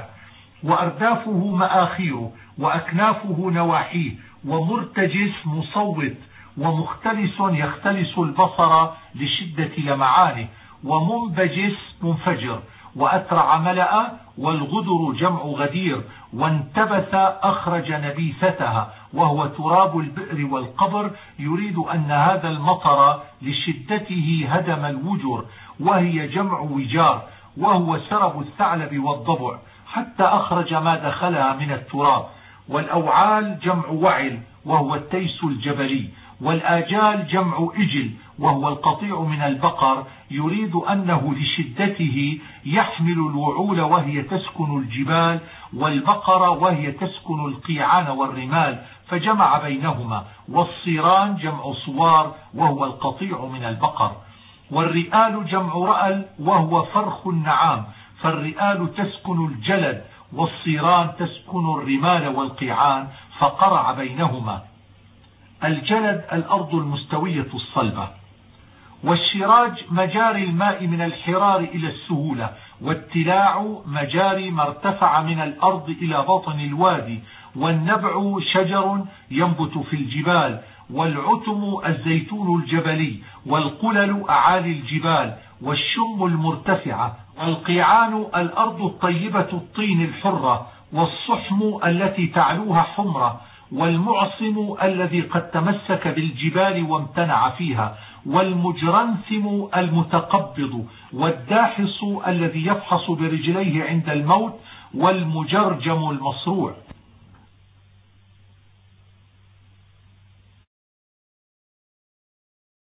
وأردافه مآخيره وأكنافه نواحيه. ومرتجس مصوت. ومختلس يختلس البصر لشدة لمعانه، ومنبجس منفجر، وأترع ملأ، والغدر جمع غدير، وانتبث أخرج نبيثتها، وهو تراب البئر والقبر، يريد أن هذا المطر لشدته هدم الوجر، وهي جمع وجار، وهو سرب الثعلب والضبع، حتى أخرج ما دخلها من التراب. والأوعال جمع وعل، وهو التيس الجبلي. والآجال جمع إجل، وهو القطيع من البقر، يريد أنه لشدته يحمل الوعول وهي تسكن الجبال، والبقر وهي تسكن القيعان والرمال، فجمع بينهما. والصيران جمع صوار، وهو القطيع من البقر. والرئال جمع رأل، وهو فرخ النعام، فالرئال تسكن الجلد، والصيران تسكن الرمال والقيعان، فقرع بينهما. الجلد الأرض المستوية الصلبة. والشراج مجاري الماء من الحرار إلى السهولة، والتلاع مجاري ما ارتفع من الأرض إلى بطن الوادي. والنبع شجر ينبت في الجبال. والعتم الزيتون الجبلي. والقلل أعالي الجبال. والشم المرتفعة. والقيعان الأرض الطيبة الطين الحرة. والصحم التي تعلوها حمرة. والمعصم الذي قد تمسك بالجبال وامتنع فيها. والمجرنثم المتقبض. والداحص الذي يفحص برجليه عند الموت. والمجرجم المصروع.